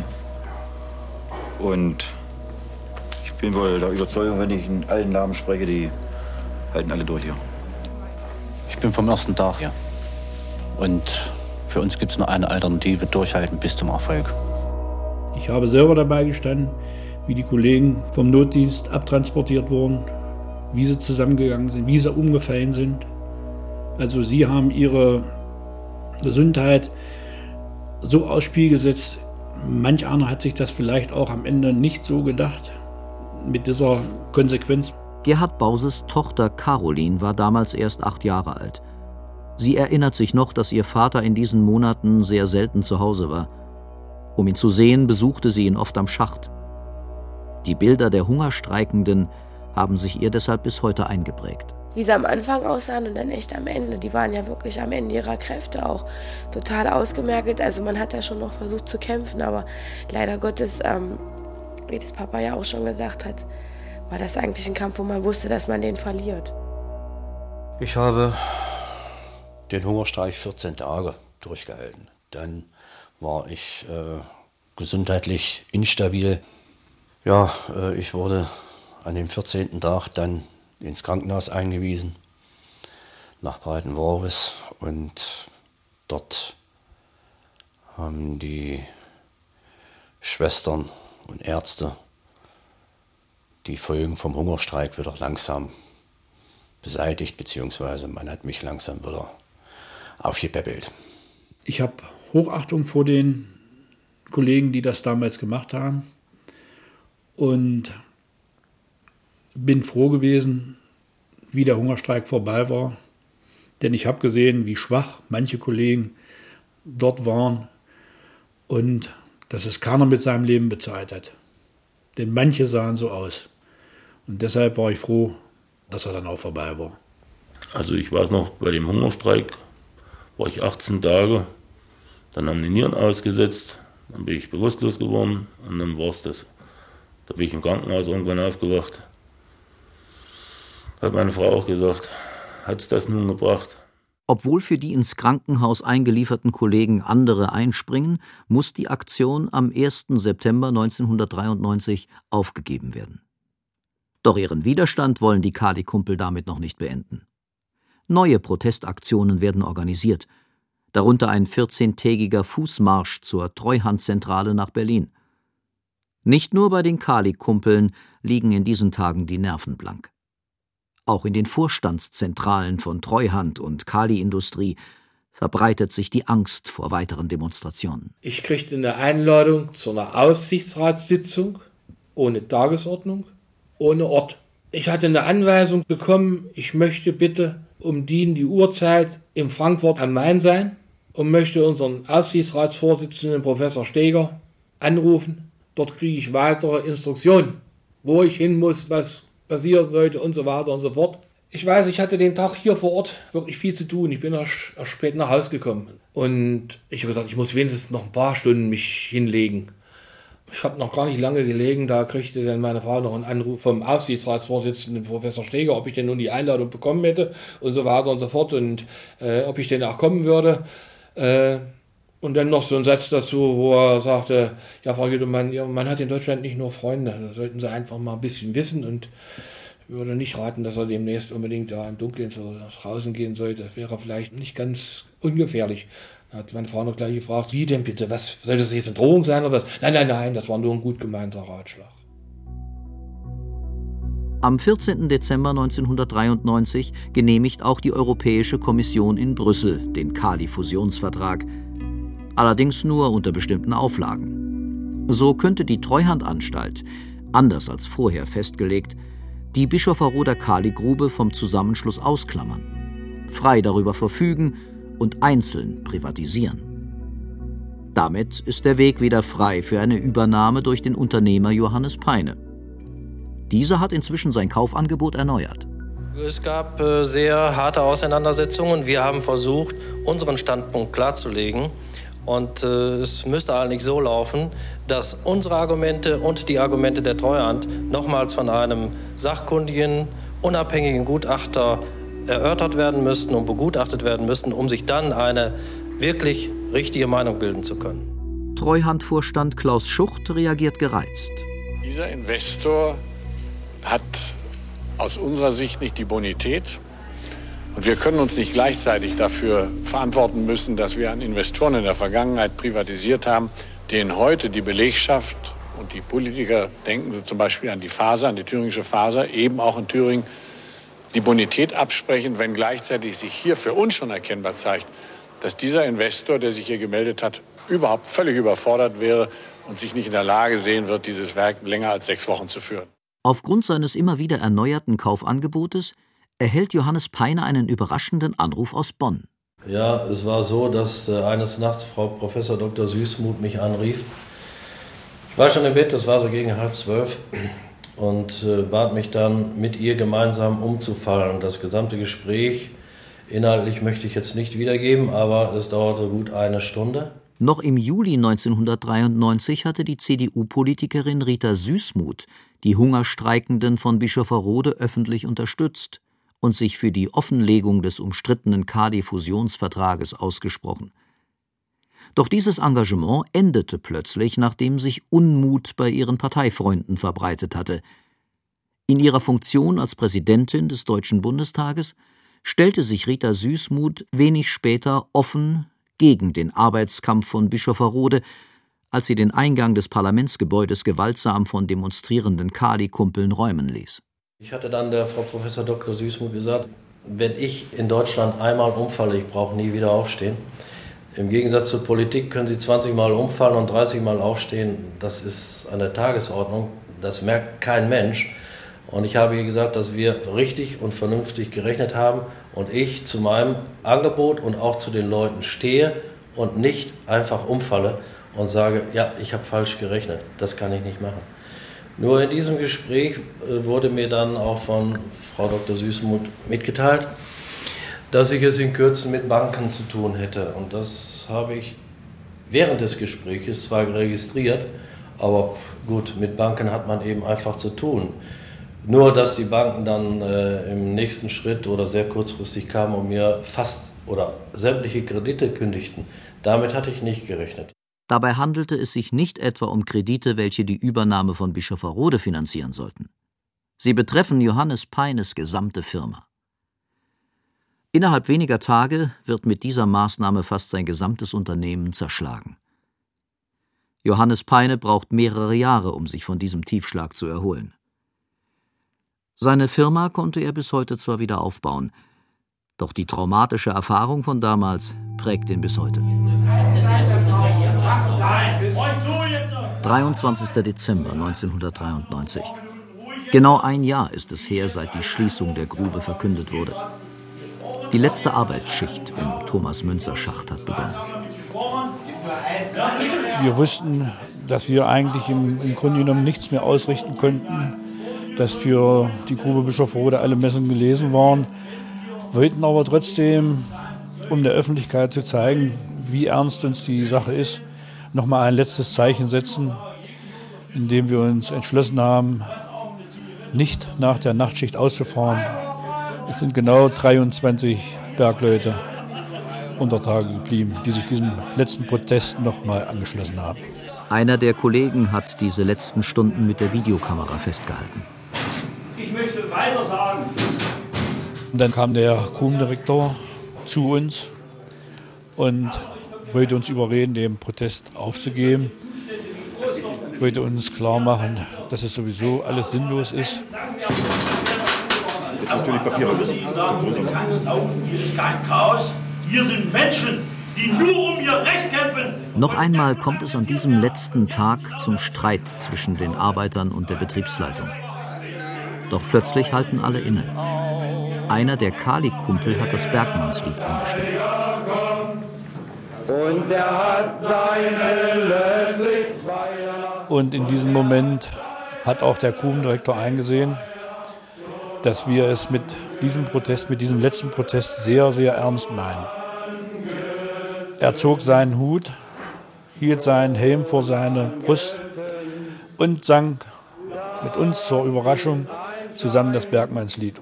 Und ich bin wohl der Überzeugung, wenn ich in allen Namen spreche, die halten alle durch hier. Ich bin vom ersten Tag hier. Und für uns gibt es nur eine Alternative: durchhalten bis zum Erfolg. Ich habe selber dabei gestanden, wie die Kollegen vom Notdienst abtransportiert wurden, wie sie zusammengegangen sind, wie sie umgefallen sind. Also sie haben ihre Gesundheit so aufs Spiel gesetzt. Manch einer hat sich das vielleicht auch am Ende nicht so gedacht, mit dieser Konsequenz. Gerhard Bauses Tochter Caroline war damals erst 8 Jahre alt. Sie erinnert sich noch, dass ihr Vater in diesen Monaten sehr selten zu Hause war. Um ihn zu sehen, besuchte sie ihn oft am Schacht. Die Bilder der Hungerstreikenden haben sich ihr deshalb bis heute eingeprägt. Wie sie am Anfang aussahen und dann echt am Ende. Die waren ja wirklich am Ende ihrer Kräfte auch total ausgemergelt. Also man hat ja schon noch versucht zu kämpfen, aber leider Gottes, wie das Papa ja auch schon gesagt hat, war das eigentlich ein Kampf, wo man wusste, dass man den verliert. Ich habe den Hungerstreik 14 Tage durchgehalten. Dann war ich gesundheitlich instabil. Ja, ich wurde an dem 14. Tag dann ins Krankenhaus eingewiesen, nach Breitenworvis. Und dort haben die Schwestern und Ärzte die Folgen vom Hungerstreik wieder langsam beseitigt, beziehungsweise man hat mich langsam wieder aufgepäppelt. Ich habe Hochachtung vor den Kollegen, die das damals gemacht haben, und bin froh gewesen, wie der Hungerstreik vorbei war, denn ich habe gesehen, wie schwach manche Kollegen dort waren und dass es keiner mit seinem Leben bezahlt hat. Denn manche sahen so aus. Und deshalb war ich froh, dass er dann auch vorbei war. Also ich weiß noch, bei dem Hungerstreik war ich 18 Tage, dann haben die Nieren ausgesetzt, dann bin ich bewusstlos geworden und dann war es das. Da bin ich im Krankenhaus irgendwann aufgewacht. Hat meine Frau auch gesagt, hat es das nun gebracht? Obwohl für die ins Krankenhaus eingelieferten Kollegen andere einspringen, muss die Aktion am 1. September 1993 aufgegeben werden. Doch ihren Widerstand wollen die Kali-Kumpel damit noch nicht beenden. Neue Protestaktionen werden organisiert, darunter ein 14-tägiger Fußmarsch zur Treuhandzentrale nach Berlin. Nicht nur bei den Kali-Kumpeln liegen in diesen Tagen die Nerven blank. Auch in den Vorstandszentralen von Treuhand und Kali-Industrie verbreitet sich die Angst vor weiteren Demonstrationen. Ich kriegte eine Einladung zu einer Aufsichtsratssitzung, ohne Tagesordnung, ohne Ort. Ich hatte eine Anweisung bekommen, ich möchte bitte um die Uhrzeit in Frankfurt am Main sein und möchte unseren Aufsichtsratsvorsitzenden Professor Steger anrufen. Dort kriege ich weitere Instruktionen, wo ich hin muss, was passieren sollte und so weiter und so fort. Ich weiß, ich hatte den Tag hier vor Ort wirklich viel zu tun. Ich bin erst spät nach Hause gekommen. Und ich habe gesagt, ich muss wenigstens noch ein paar Stunden mich hinlegen. Ich habe noch gar nicht lange gelegen, da kriegte dann meine Frau noch einen Anruf vom Aufsichtsratsvorsitzenden Professor Steger, ob ich denn nun die Einladung bekommen hätte und so weiter und so fort und ob ich denn auch kommen würde. Und dann noch so ein Satz dazu, wo er sagte, ja, Frau Jüdemann, man hat in Deutschland nicht nur Freunde, da sollten Sie einfach mal ein bisschen wissen und ich würde nicht raten, dass er demnächst unbedingt da im Dunkeln so nach draußen gehen sollte. Das wäre vielleicht nicht ganz ungefährlich. Da hat meine Frau noch gleich gefragt, wie denn bitte, was soll das jetzt eine Drohung sein oder was? Nein, das war nur ein gut gemeinter Ratschlag. Am 14. Dezember 1993 genehmigt auch die Europäische Kommission in Brüssel den Kali-Fusionsvertrag. Allerdings nur unter bestimmten Auflagen. So könnte die Treuhandanstalt, anders als vorher festgelegt, die Bischofferoder Kaligrube vom Zusammenschluss ausklammern, frei darüber verfügen und einzeln privatisieren. Damit ist der Weg wieder frei für eine Übernahme durch den Unternehmer Johannes Peine. Dieser hat inzwischen sein Kaufangebot erneuert. Es gab sehr harte Auseinandersetzungen. Wir haben versucht, unseren Standpunkt klarzulegen. Und es müsste eigentlich so laufen, dass unsere Argumente und die Argumente der Treuhand nochmals von einem sachkundigen, unabhängigen Gutachter erörtert werden müssten und begutachtet werden müssten, um sich dann eine wirklich richtige Meinung bilden zu können. Treuhandvorstand Klaus Schucht reagiert gereizt. Dieser Investor hat aus unserer Sicht nicht die Bonität. Und wir können uns nicht gleichzeitig dafür verantworten müssen, dass wir an Investoren in der Vergangenheit privatisiert haben, denen heute die Belegschaft und die Politiker, denken Sie zum Beispiel an die Faser, an die thüringische Faser, eben auch in Thüringen, die Bonität absprechen, wenn gleichzeitig sich hier für uns schon erkennbar zeigt, dass dieser Investor, der sich hier gemeldet hat, überhaupt völlig überfordert wäre und sich nicht in der Lage sehen wird, dieses Werk länger als 6 Wochen zu führen. Aufgrund seines immer wieder erneuerten Kaufangebotes erhält Johannes Peine einen überraschenden Anruf aus Bonn. Ja, es war so, dass eines Nachts Frau Professor Dr. Süßmuth mich anrief. Ich war schon im Bett, das war so gegen 11:30 und bat mich dann, mit ihr gemeinsam umzufallen. Das gesamte Gespräch, inhaltlich möchte ich jetzt nicht wiedergeben, aber es dauerte gut 1 Stunde. Noch im Juli 1993 hatte die CDU-Politikerin Rita Süßmuth die Hungerstreikenden von Bischofferode öffentlich unterstützt und sich für die Offenlegung des umstrittenen Kali-Fusionsvertrages ausgesprochen. Doch dieses Engagement endete plötzlich, nachdem sich Unmut bei ihren Parteifreunden verbreitet hatte. In ihrer Funktion als Präsidentin des Deutschen Bundestages stellte sich Rita Süßmuth wenig später offen gegen den Arbeitskampf von Bischofferode, als sie den Eingang des Parlamentsgebäudes gewaltsam von demonstrierenden Kali-Kumpeln räumen ließ. Ich hatte dann der Frau Professor Dr. Süßmuth gesagt, wenn ich in Deutschland einmal umfalle, ich brauche nie wieder aufstehen. Im Gegensatz zur Politik können Sie 20 Mal umfallen und 30 Mal aufstehen. Das ist an der Tagesordnung, das merkt kein Mensch. Und ich habe ihr gesagt, dass wir richtig und vernünftig gerechnet haben und ich zu meinem Angebot und auch zu den Leuten stehe und nicht einfach umfalle und sage, ja, ich habe falsch gerechnet, das kann ich nicht machen. Nur in diesem Gespräch wurde mir dann auch von Frau Dr. Süßmuth mitgeteilt, dass ich es in Kürze mit Banken zu tun hätte. Und das habe ich während des Gesprächs zwar registriert, aber gut, mit Banken hat man eben einfach zu tun. Nur, dass die Banken dann im nächsten Schritt oder sehr kurzfristig kamen und mir fast oder sämtliche Kredite kündigten, damit hatte ich nicht gerechnet. Dabei handelte es sich nicht etwa um Kredite, welche die Übernahme von Bischofferode finanzieren sollten. Sie betreffen Johannes Peines gesamte Firma. Innerhalb weniger Tage wird mit dieser Maßnahme fast sein gesamtes Unternehmen zerschlagen. Johannes Peine braucht mehrere Jahre, um sich von diesem Tiefschlag zu erholen. Seine Firma konnte er bis heute zwar wieder aufbauen, doch die traumatische Erfahrung von damals prägt ihn bis heute. 23. Dezember 1993. Genau ein Jahr ist es her, seit die Schließung der Grube verkündet wurde. Die letzte Arbeitsschicht im Thomas-Münzer-Schacht hat begonnen. Wir wussten, dass wir eigentlich im Grunde genommen nichts mehr ausrichten konnten, dass für die Grube Bischofferode alle Messungen gelesen waren, wollten aber trotzdem, um der Öffentlichkeit zu zeigen, wie ernst uns die Sache ist, nochmal ein letztes Zeichen setzen, indem wir uns entschlossen haben, nicht nach der Nachtschicht auszufahren. Es sind genau 23 Bergleute unter Tage geblieben, die sich diesem letzten Protest nochmal angeschlossen haben. Einer der Kollegen hat diese letzten Stunden mit der Videokamera festgehalten. Ich möchte weiter sagen. Und dann kam der Grubendirektor zu uns und wollte uns überreden, den Protest aufzugeben. Wollte uns klar machen, dass es sowieso alles sinnlos ist. Jetzt natürlich Papiere. Hier ist kein Chaos. Hier sind Menschen, die nur um ihr Recht kämpfen. Noch einmal kommt es an diesem letzten Tag zum Streit zwischen den Arbeitern und der Betriebsleitung. Doch plötzlich halten alle inne. Einer der Kali-Kumpel hat das Bergmannslied angestimmt. Und er hat seine Lösung weiter. Und in diesem Moment hat auch der Grubendirektor eingesehen, dass wir es mit diesem Protest, mit diesem letzten Protest sehr, sehr ernst meinen. Er zog seinen Hut, hielt seinen Helm vor seine Brust und sang mit uns zur Überraschung zusammen das Bergmannslied.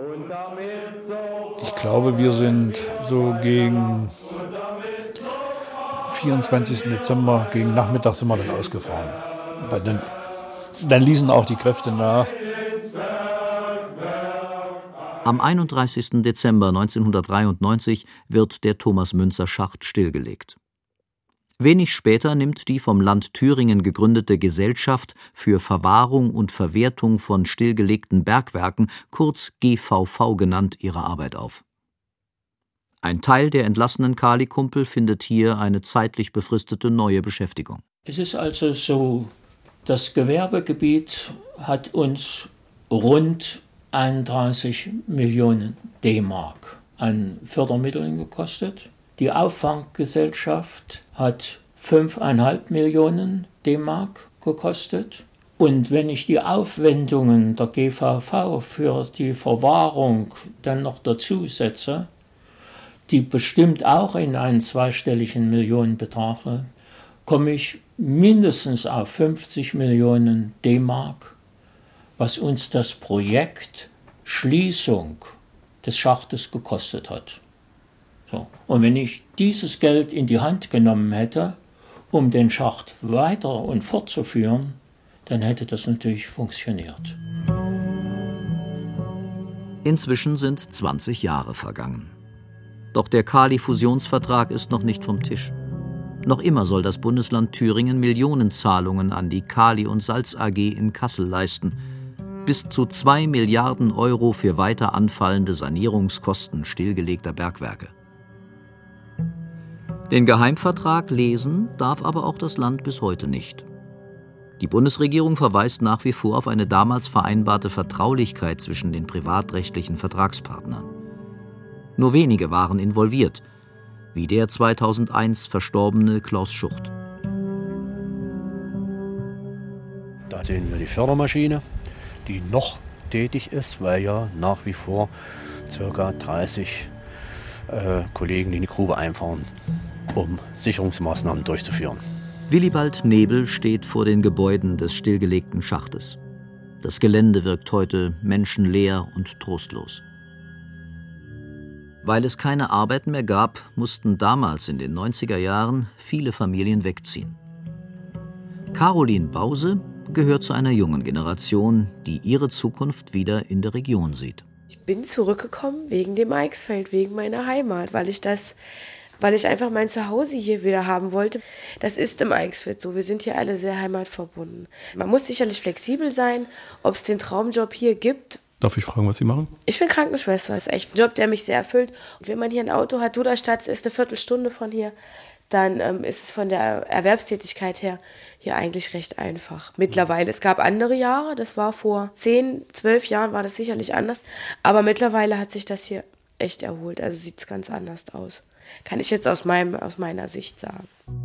Ich glaube, wir sind so gegen 24. Dezember, gegen Nachmittag sind wir dann ausgefahren. Dann ließen auch die Kräfte nach. Am 31. Dezember 1993 wird der Thomas-Münzer-Schacht stillgelegt. Wenig später nimmt die vom Land Thüringen gegründete Gesellschaft für Verwahrung und Verwertung von stillgelegten Bergwerken, kurz GVV genannt, ihre Arbeit auf. Ein Teil der entlassenen Kali-Kumpel findet hier eine zeitlich befristete neue Beschäftigung. Es ist also so, das Gewerbegebiet hat uns rund 31 Millionen D-Mark an Fördermitteln gekostet. Die Auffanggesellschaft hat 5,5 Millionen D-Mark gekostet. Und wenn ich die Aufwendungen der GVV für die Verwahrung dann noch dazu setze, die bestimmt auch in einen zweistelligen Millionenbetrag, komme ich mindestens auf 50 Millionen D-Mark, was uns das Projekt Schließung des Schachtes gekostet hat. So. Und wenn ich dieses Geld in die Hand genommen hätte, um den Schacht weiter und fortzuführen, dann hätte das natürlich funktioniert. Inzwischen sind 20 Jahre vergangen. Doch der Kali-Fusionsvertrag ist noch nicht vom Tisch. Noch immer soll das Bundesland Thüringen Millionenzahlungen an die Kali- und Salz AG in Kassel leisten. Bis zu 2 Milliarden Euro für weiter anfallende Sanierungskosten stillgelegter Bergwerke. Den Geheimvertrag lesen darf aber auch das Land bis heute nicht. Die Bundesregierung verweist nach wie vor auf eine damals vereinbarte Vertraulichkeit zwischen den privatrechtlichen Vertragspartnern. Nur wenige waren involviert, wie der 2001 verstorbene Klaus Schucht. Da sehen wir die Fördermaschine, die noch tätig ist, weil ja nach wie vor ca. 30 Kollegen in die Grube einfahren, um Sicherungsmaßnahmen durchzuführen. Willibald Nebel steht vor den Gebäuden des stillgelegten Schachtes. Das Gelände wirkt heute menschenleer und trostlos. Weil es keine Arbeit mehr gab, mussten damals in den 90er Jahren viele Familien wegziehen. Caroline Bause gehört zu einer jungen Generation, die ihre Zukunft wieder in der Region sieht. Ich bin zurückgekommen wegen dem Eichsfeld, wegen meiner Heimat, weil ich einfach mein Zuhause hier wieder haben wollte. Das ist im Eichsfeld so, wir sind hier alle sehr heimatverbunden. Man muss sicherlich flexibel sein, ob es den Traumjob hier gibt. Darf ich fragen, was Sie machen? Ich bin Krankenschwester, das ist echt ein Job, der mich sehr erfüllt. Und wenn man hier ein Auto hat, Duderstadt ist eine Viertelstunde von hier, dann ist es von der Erwerbstätigkeit her hier eigentlich recht einfach. Mittlerweile, es gab andere Jahre, das war vor 10, 12 Jahren, war das sicherlich anders. Aber mittlerweile hat sich das hier echt erholt, also sieht es ganz anders aus. Kann ich jetzt aus meiner Sicht sagen.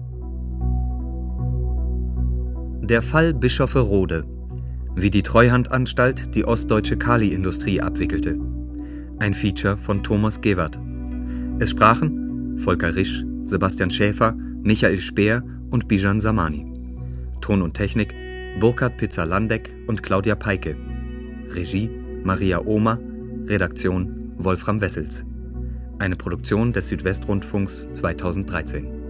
Der Fall Bischofferode. Wie die Treuhandanstalt die ostdeutsche Kali-Industrie abwickelte. Ein Feature von Thomas Gewert. Es sprachen Volker Risch, Sebastian Schäfer, Michael Speer und Bijan Samani. Ton und Technik Burkhard Pizza-Landeck und Claudia Peike. Regie Maria Ohmer, Redaktion Wolfram Wessels. Eine Produktion des Südwestrundfunks 2013.